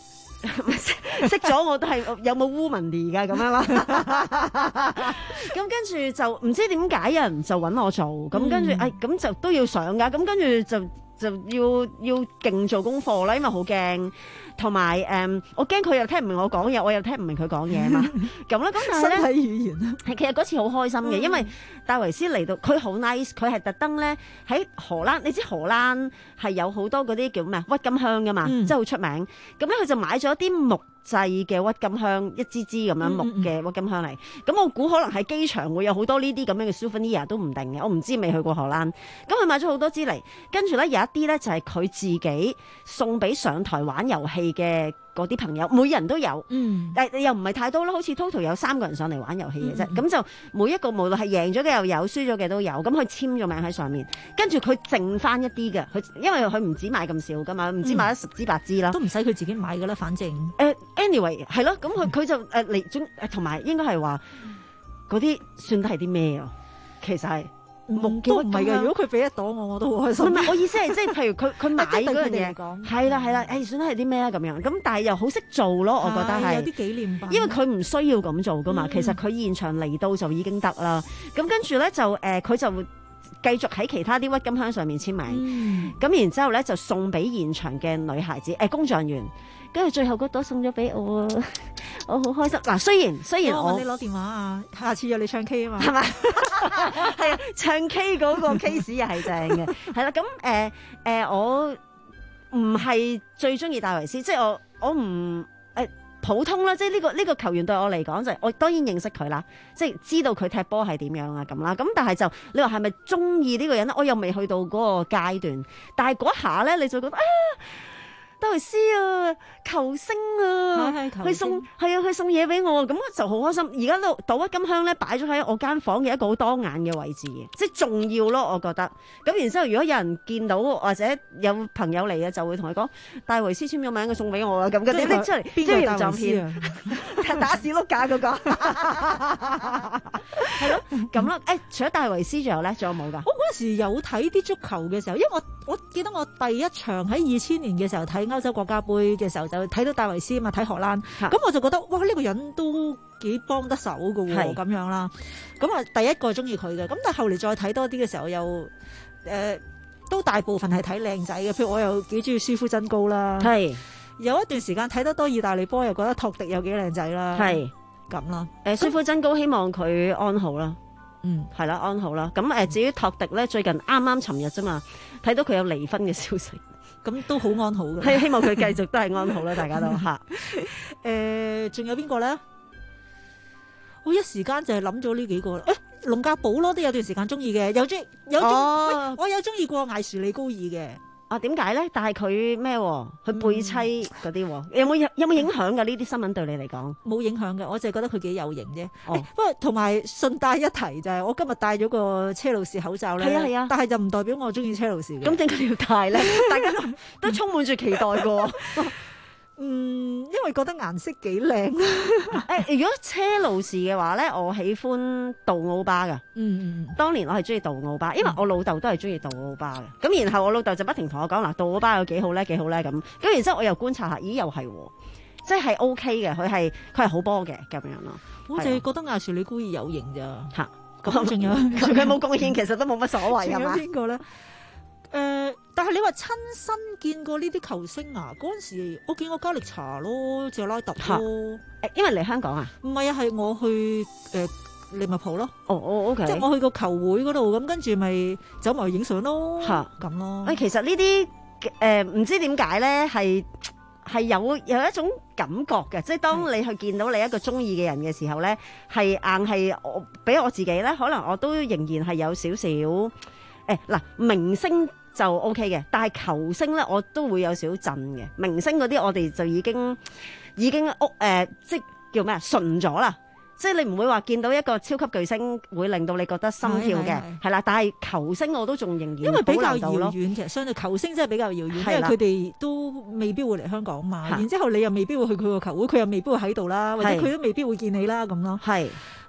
識咗我都係有冇 womanly 㗎咁樣啦。咁跟住就唔知點解有人就揾我做，咁跟住誒咁就都要上㗎，咁跟住就就要要勁做功課啦，因為好驚。同埋誒，我驚佢又聽唔明我講嘢，我又聽唔明佢講嘢啊嘛。咁啦，咁但係咧， 身體語言啊， 係其實嗰次好開心嘅，因為戴維斯嚟到，佢好 nice，佢係特登咧喺荷蘭，你知荷蘭係有好多嗰啲叫咩鬱金香噶嘛，即係好出名。咁咧佢就買咗啲木製嘅鬱金香，一支支咁樣木嘅鬱金香嚟。咁我估可能喺機場會有好多呢啲咁樣嘅 souvenir 都唔定嘅，我唔知未去過荷蘭。咁佢買咗好多支嚟，跟住咧有一啲咧就係佢自己送俾上台玩遊戲嘅嗰啲朋友，每人都有，嗯，但又唔係太多啦，好似 total 有三個人上嚟玩遊戲嘅啫，咁、嗯、就每一個無論係贏咗嘅又有，輸咗嘅都有，咁佢簽咗名喺上面，跟住佢剩翻一啲嘅，佢因為佢唔止買咁少噶嘛，唔知買咗十支八支啦， 都唔使佢自己買噶啦，反正誒、uh,，anyway 係咯，咁佢佢就誒嚟中誒，同埋應該係話嗰啲算得係啲咩啊？其實係。木都唔係嘅，如果佢俾一朵我，我都好開心。 唔係，我意思係即係譬如佢佢買嗰樣嘢，係啦係啦，誒算係啲咩啊咁樣？咁但係又好識做咯，我覺得係有啲紀念品。因為佢唔需要咁做噶嘛，嗯、其實佢現場嚟到就已經得啦。咁跟住咧就誒，佢、呃、就繼續喺其他啲鬱金香上面簽名。咁、嗯、然之後咧就送俾現場嘅女孩子誒、呃、工作人員。跟住最後嗰朵送咗俾我，我好開心。嗱，雖然雖然我問你攞電話啊，下次約你唱 K 啊嘛， 係咪？係啊，唱 K 嗰個 case 又係正嘅。係啦，咁誒誒，我唔係最中意戴維斯，即係我我唔誒、呃、普通啦。即係呢個呢個球員對我嚟講就係、是、我當然認識佢啦，即係知道佢踢波係點樣啊咁啦。咁但係就你話係咪中意呢個人咧？我又未去到嗰個階段。但係嗰下咧，你就覺得啊〜戴維斯啊，球星啊，佢送係啊，佢送嘢俾我，咁我就好開心。而家都倒鬱金香咧，擺咗喺我間房嘅一個好當眼嘅位置，即係重要咯，我覺得。咁然之後，如果有人見到或者有朋友嚟嘅，就會同佢講戴維斯簽咗名，佢送俾我啊，咁嗰啲拎出嚟，邊個戴維斯啊？打士碌架嗰個，係咯，咁咯。誒，除咗戴維斯，仲有咧，仲有冇㗎？ 我嗰陣時有睇啲足球嘅時候，因為我我記得我第一場喺二千年嘅時候睇歐洲國家杯嘅時候就睇到戴維斯啊嘛，睇荷蘭，咁我就覺得哇呢、這個人都幾幫得手噶喎，咁樣啦。咁啊第一個中意佢嘅，咁但係後嚟再睇多啲嘅時候又誒、呃、都大部分係睇靚仔嘅，譬如我又幾中意舒夫真高啦，係有一段時間睇得多意大利波，又覺得托迪有幾靚仔啦，係咁啦。 誒舒夫真高希望佢安好啦。嗯，係啦，安好啦。咁誒，至於托迪咧，最近啱啱尋日啫嘛，睇到佢有離婚嘅消息， 咁都好安好嘅。 係希望佢繼續都係安好啦，大家都嚇。 誒，仲有邊個咧？我一時間就係諗咗呢幾個啦。誒，龍格堡咯，都有段時間中意嘅，有中有中，哦、我有中意過艾殊利高爾嘅。 啊，點解咧？但係佢咩？佢背妻嗰啲，嗯、有冇有冇影響㗎？呢啲新聞對你嚟講冇影響嘅，我就係覺得佢幾有型啫。哦，不過同埋順帶一提就係、是，我今日戴咗個車路士口罩咧。係啊係啊，但係就唔代表我中意車路士嘅。 咁點解要戴咧？大家都都充滿住期待嘅。 嗯，因為覺得顏色幾靚。誒、 欸，如果車路士嘅話咧，我喜歡杜奧巴噶。嗯嗯，當年我係中意杜奧巴，因為我老豆都係中意杜奧巴嘅。咁、嗯、然後我老豆就不停同我講嗱，杜奧巴有幾好咧，幾好咧咁。咁然之後我又觀察下，咦又係，即係 O K 嘅，佢係佢係好波嘅咁樣咯。 我就係覺得艾殊利高爾有型咋吓。 咁仲有佢冇貢獻，其實都冇乜所謂係嘛？ 邊個咧？誒、呃，但係你話親身見過呢啲球星啊？嗰陣時我見過加力查咯，謝拉特咯。誒， 因為嚟香港啊？ 唔係啊，係我去誒、呃、利物浦咯。 哦哦 ，OK。即係我去個球會嗰度，咁跟住咪走埋去影相咯。嚇，咁咯。 誒，其實呢啲誒唔知點解咧，係係有有一種感覺嘅，即係當你去見到你一個中意嘅人嘅時候咧，係硬係我俾我自己咧，可能我都仍然係有少少誒嗱明星。就 OK 嘅，但係球星咧，我都會有少少震嘅。明星嗰啲我哋就已經已經屋誒、呃，即係叫咩啊？純咗啦，即係你唔會話見到一個超級巨星會令到你覺得心跳嘅，係啦。但係球星我都仲仍然因為比較遙遠，其實相對球星真係比較遙遠，因為佢哋都未必會嚟香港嘛。然之後你又未必會去佢個球會，佢又未必會喺度啦，或者佢都未必會見你啦咁咯。係。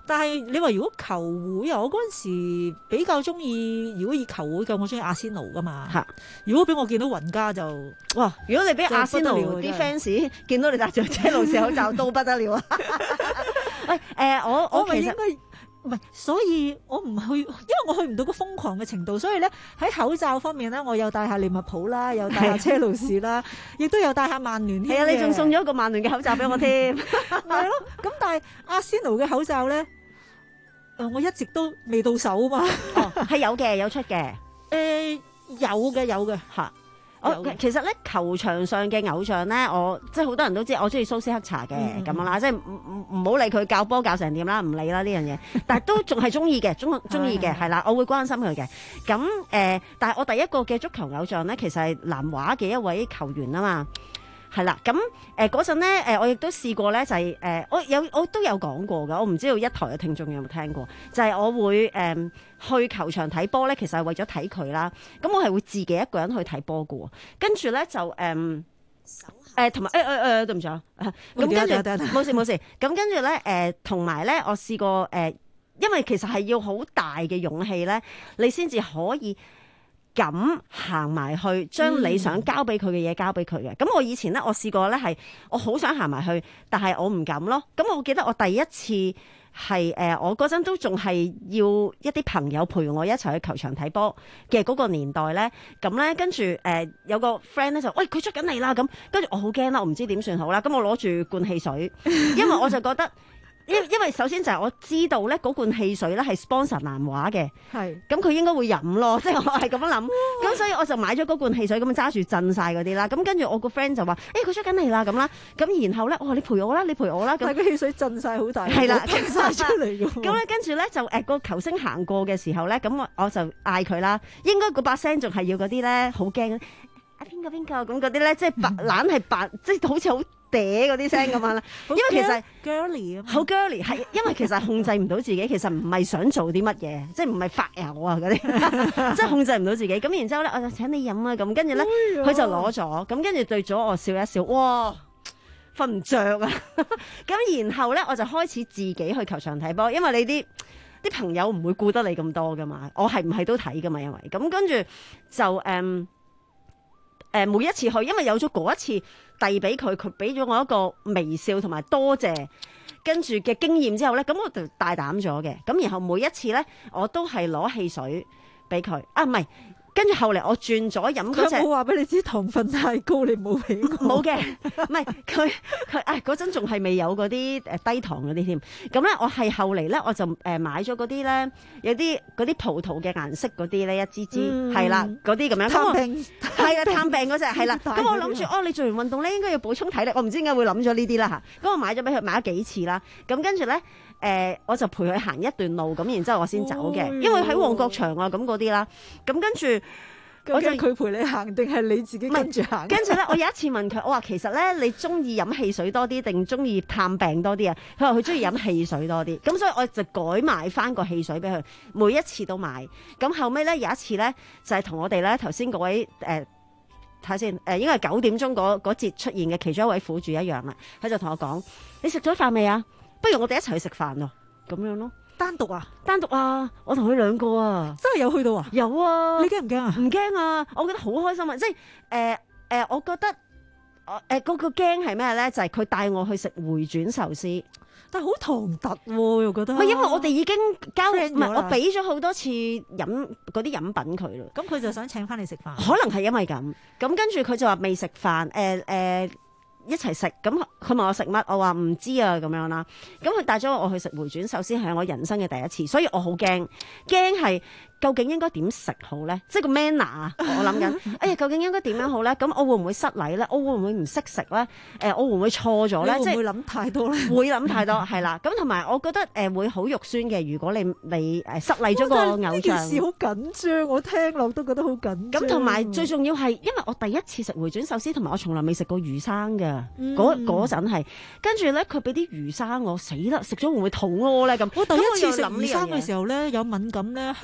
但係你話如果球會啊，我嗰陣時比較中意，如果以球會嘅，我中意阿仙奴噶嘛。 嚇！ 如果俾我見到雲加就哇！如果你俾阿仙奴啲 fans 見到你戴住車路士口罩都不得了啊！喂，誒我我其實唔係，所以我唔去，因為我去唔到個瘋狂嘅程度，所以咧喺口罩方面咧，我有戴下利物浦啦，有戴下車路士啦，亦都有戴下曼聯添。 係啊，你仲送咗個曼聯嘅口罩俾我添。 係咯，咁但係阿仙奴嘅口罩咧，誒我一直都未到手啊嘛。 哦，係有嘅，有出嘅。 誒有嘅，有嘅嚇。 我其實咧球場上嘅偶像咧，我即係好多人都知，我中意蘇斯克查嘅咁樣啦，即係唔唔唔好理佢教波教成點啦，唔理啦呢樣嘢，但係都仲係中意嘅，中中意嘅係啦，我會關心佢嘅。咁誒、呃，但係我第一個嘅足球偶像咧，其實係南華嘅一位球員啊嘛。係啦，咁誒嗰陣咧，誒、呃、我亦都試過咧，就係、是、誒、呃、我有我都有講過㗎，我唔知道一台嘅聽眾有冇聽過，就係、是、我會誒、呃、去球場睇波咧，其實係為咗睇佢啦。咁我係會自己一個人去睇波㗎喎，跟住咧就誒誒同埋誒誒誒對唔住啊，咁跟住冇事冇事，咁跟住咧誒同埋咧我試過誒、呃，因為其實係要好大嘅勇氣咧，你先至可以咁行埋去，將你想交俾佢嘅嘢交俾佢嘅。咁、嗯、我以前咧，我試過咧係，我好想行埋去，但係我唔敢咯。咁我記得我第一次係誒、呃，我嗰陣都仲係要一啲朋友陪我一齊去球場睇波嘅嗰個年代咧。咁咧跟住誒、呃、有個 friend 咧就喂佢出緊嚟啦，咁跟住我好驚啦，我唔知點算好啦。咁我攞住罐汽水，因為我就覺得。因因為首先就係我知道咧嗰罐汽水咧係 sponsor 南華嘅，係咁佢應該會飲咯，即係我係咁樣諗，咁所以我就買咗嗰罐汽水咁樣揸住震晒嗰啲啦，咁跟住我個 friend 就話，誒佢出緊嚟啦咁啦，咁然後咧我話你陪我啦，你陪我啦，咁但係個汽水震晒好大，係啦，震晒出嚟嘅，咁咧跟住咧就誒個球星行過嘅時候咧，咁我我就嗌佢啦，應該嗰把聲仲係要嗰啲咧好驚，啊邊個邊個咁嗰啲咧，即係白懶係白，即係好似好。嗲嗰啲聲咁樣啦，因為其實 girly 啊，好 girly 係，因為其實控制唔到自己，其實唔係想做啲乜嘢，即係唔係發油啊嗰啲，即係控制唔到自己。咁然之後咧，我就請你飲啊，咁跟住咧，佢就攞咗，咁跟住對咗我笑一笑，哇，瞓唔着啊！咁然後咧，我就開始自己去球場睇波，因為你啲啲朋友唔會顧得你咁多噶嘛，我係唔係都睇噶嘛，因為咁跟住就誒。嗯誒、呃、每一次去，因為有咗嗰一次遞俾佢，佢俾咗我一個微笑同埋多謝，跟住嘅經驗之後咧，咁我就大膽咗嘅。咁然後每一次咧，我都係攞汽水俾佢。啊，唔係，跟住後嚟我轉咗飲嗰隻。佢冇話俾你知糖分太高，你冇俾我。冇嘅，唔係佢佢啊嗰陣仲係未有嗰啲誒低糖嗰啲添。咁咧我係後嚟咧我就誒買咗嗰啲咧有啲嗰啲葡萄嘅顏色嗰啲咧一支支係啦嗰啲咁樣。探病係啊探病嗰隻係啦。咁我諗住哦你做完運動咧應該要補充體力，我唔知點解會諗咗呢啲啦嚇。咁我買咗俾佢買咗幾次啦。咁跟住咧誒我就陪佢行一段路咁，然之後我先走嘅，因為喺旺角場啊咁嗰啲啦。咁跟住。我就佢陪你行定係你自己跟住行？跟住咧，我有一次問佢，我話其實咧，你中意飲汽水多啲定中意探病多啲啊？佢話佢中意飲汽水多啲。咁所以我就改買翻個汽水俾佢，每一次都買。咁後尾咧有一次咧，就係、是、同我哋咧頭先嗰位誒睇下先誒，應該係九點鐘嗰嗰節出現嘅其中一位苦主一樣啦。佢就同我講：你食咗飯未啊？不如我哋一齊去食飯咯，咁樣咯。單獨啊，單獨啊，我同佢兩個啊，真係有去到啊，有啊，你驚唔驚啊？唔驚啊，我覺得好開心啊，即係誒誒，我覺得誒誒嗰個驚係咩咧？就係佢帶我去食回轉壽司，但係好唐突喎，又覺得。唔係因為我哋已經交唔係我俾咗好多次飲嗰啲飲品佢啦，咁佢就想請翻你食飯，可能係因為咁，咁跟住佢就話未食飯，誒、呃、誒。呃一齊食，咁佢問我食乜，我話唔知啊咁樣啦。咁佢帶咗我去食回轉壽司，係我人生嘅第一次，所以我好驚，驚係究竟應該點食好咧？即係個 manner 啊，我諗緊，哎呀，究竟應該點樣好咧？咁我會唔會失禮咧？我會唔會唔識食咧？誒、呃，我會唔會錯咗咧？即係會諗太多咧？會諗太多，係啦。咁同埋我覺得誒、呃、會好肉酸嘅，如果你你誒失禮咗個偶像。呢件事好緊張，我聽落都覺得好緊張。咁同埋最重要係，因為我第一次食回轉壽司，同埋我從來未食過魚生嘅。嗰嗰陣係，跟住咧佢俾啲魚生我，死啦！食咗會唔會肚屙咧？咁我第一次食魚生嘅時候咧，有敏感咧，喉嚨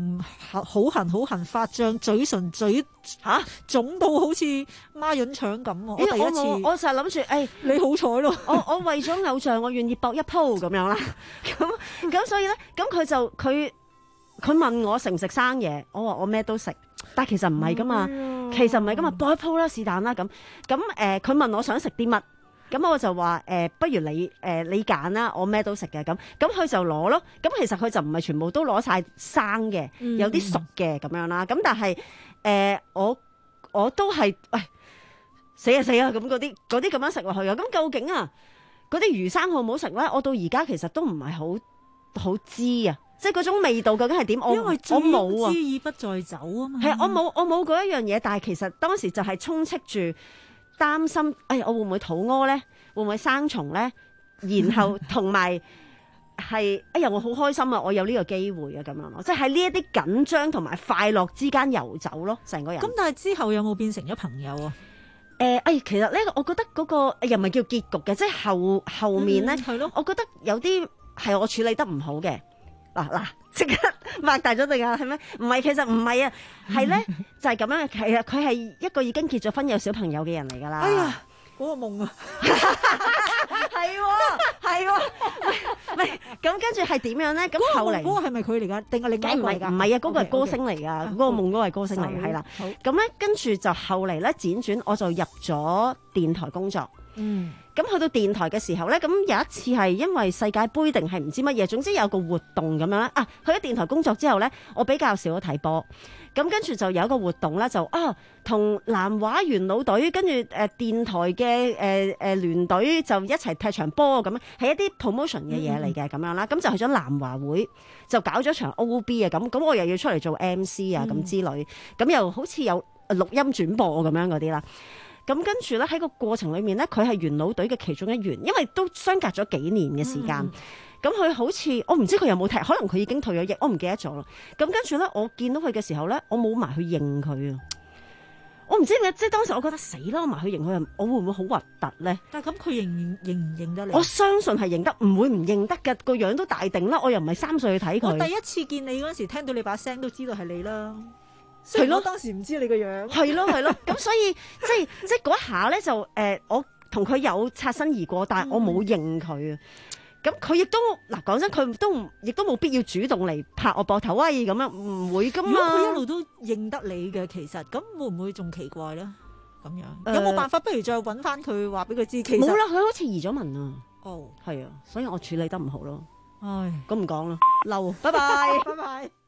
唔好痕好痕發脹，嘴唇嘴嚇腫到好似孖潤腸咁喎。我第一次， 我就係諗住，誒你好彩咯， 我我為咗偶像，我願意搏一鋪咁樣啦。咁咁所以咧，咁佢就佢佢問我食唔食生嘢，我話我咩都食，但係其實唔係噶嘛，其實唔係噶嘛，搏一鋪啦，是但啦咁。咁誒，佢問我想食啲乜？咁我就話誒、呃，不如你誒、呃、你揀啦，我咩都食嘅咁。咁佢就攞咯。咁其實佢就唔係全部都攞晒生嘅， 嗯、 有啲熟嘅咁樣啦。咁但係誒、呃，我我都係喂死啊死啊咁嗰啲嗰啲咁樣食落去嘅。咁究竟啊嗰啲魚生好唔好食咧？我到而家其實都唔係好好知啊，即係嗰種味道究竟係點？我因為我冇啊， 知意不在酒啊嘛。 係我冇我冇嗰一樣嘢，但係其實當時就係充斥住。擔心，哎，我會唔會肚屙咧？會唔會生蟲咧？然後同埋係，哎呀，我好開心啊！我有呢個機會啊，咁樣咯，即係喺呢一啲緊張同埋快樂之間遊走咯，成個人。 咁但係之後有冇變成咗朋友啊？ 誒、呃，哎，其實咧，我覺得嗰、那個又唔係叫結局嘅，即係後後面咧，係咯、嗯，我覺得有啲係我處理得唔好嘅。嗱嗱，即刻擘大咗對眼，係咩？唔係，其實唔係啊，係咧就係咁樣嘅。其實佢係一個已經結咗婚有小朋友嘅人嚟噶啦。 哎呀，嗰、那個夢啊， 係喎係喎，唔係咁跟住係點樣咧？咁後嚟嗰個係咪佢嚟噶？定係另外一個嚟㗎？ 唔係啊，嗰、那個係歌星嚟噶，嗰、okay, okay. 個夢嗰個係歌星嚟嘅，係啦。咁咧跟住就後嚟咧輾轉，我就入咗電台工作。嗯。咁去到電台嘅時候咧，咁有一次係因為世界盃定係唔知乜嘢，總之有個活動咁樣啦。啊，去咗電台工作之後咧，我比較少咗睇波。咁跟住就有一個活動咧，就啊同南華元老隊跟住誒電台嘅誒誒聯隊就一齊踢場波咁樣，係一啲 promotion 嘅嘢嚟嘅咁樣啦。咁就去咗南華會，就搞咗場 O B 啊咁。咁我又要出嚟做 M C 啊咁之類，咁又好似有錄音轉播咁樣嗰啲啦。咁跟住咧喺個過程裏面咧，佢係元老隊嘅其中一員，因為都相隔咗幾年嘅時間。咁佢、嗯、好似我唔知佢有冇踢，可能佢已經退咗役，我唔記得咗啦。咁跟住咧，我見到佢嘅時候咧，我冇埋去認佢啊！我唔知點解，即係當時我覺得死啦，我埋去認佢，我會唔會好核突咧？ 但係咁佢認認唔認得你？ 我相信係認得，唔會唔認得嘅，個樣都大定啦。我又唔係三歲去睇佢。 我第一次見你嗰陣時，聽到你把聲都知道係你啦。係咯，當時唔知你個樣。 係咯係咯，咁所以即係即係嗰一下咧就誒、呃，我同佢有擦身而過，但係我冇認佢啊。咁佢亦都嗱講真，佢都亦都冇必要主動嚟拍我膊頭威咁樣，唔會噶嘛。如果佢一路都認得你嘅，其實咁會唔會仲奇怪咧？咁樣、呃、有冇辦法？不如再揾翻佢，話俾佢知。其實冇啦，佢好似移咗民啊。 哦， 係啊，所以我處理得唔好咯。 唉， 咁唔講啦，嬲，拜拜， 拜拜。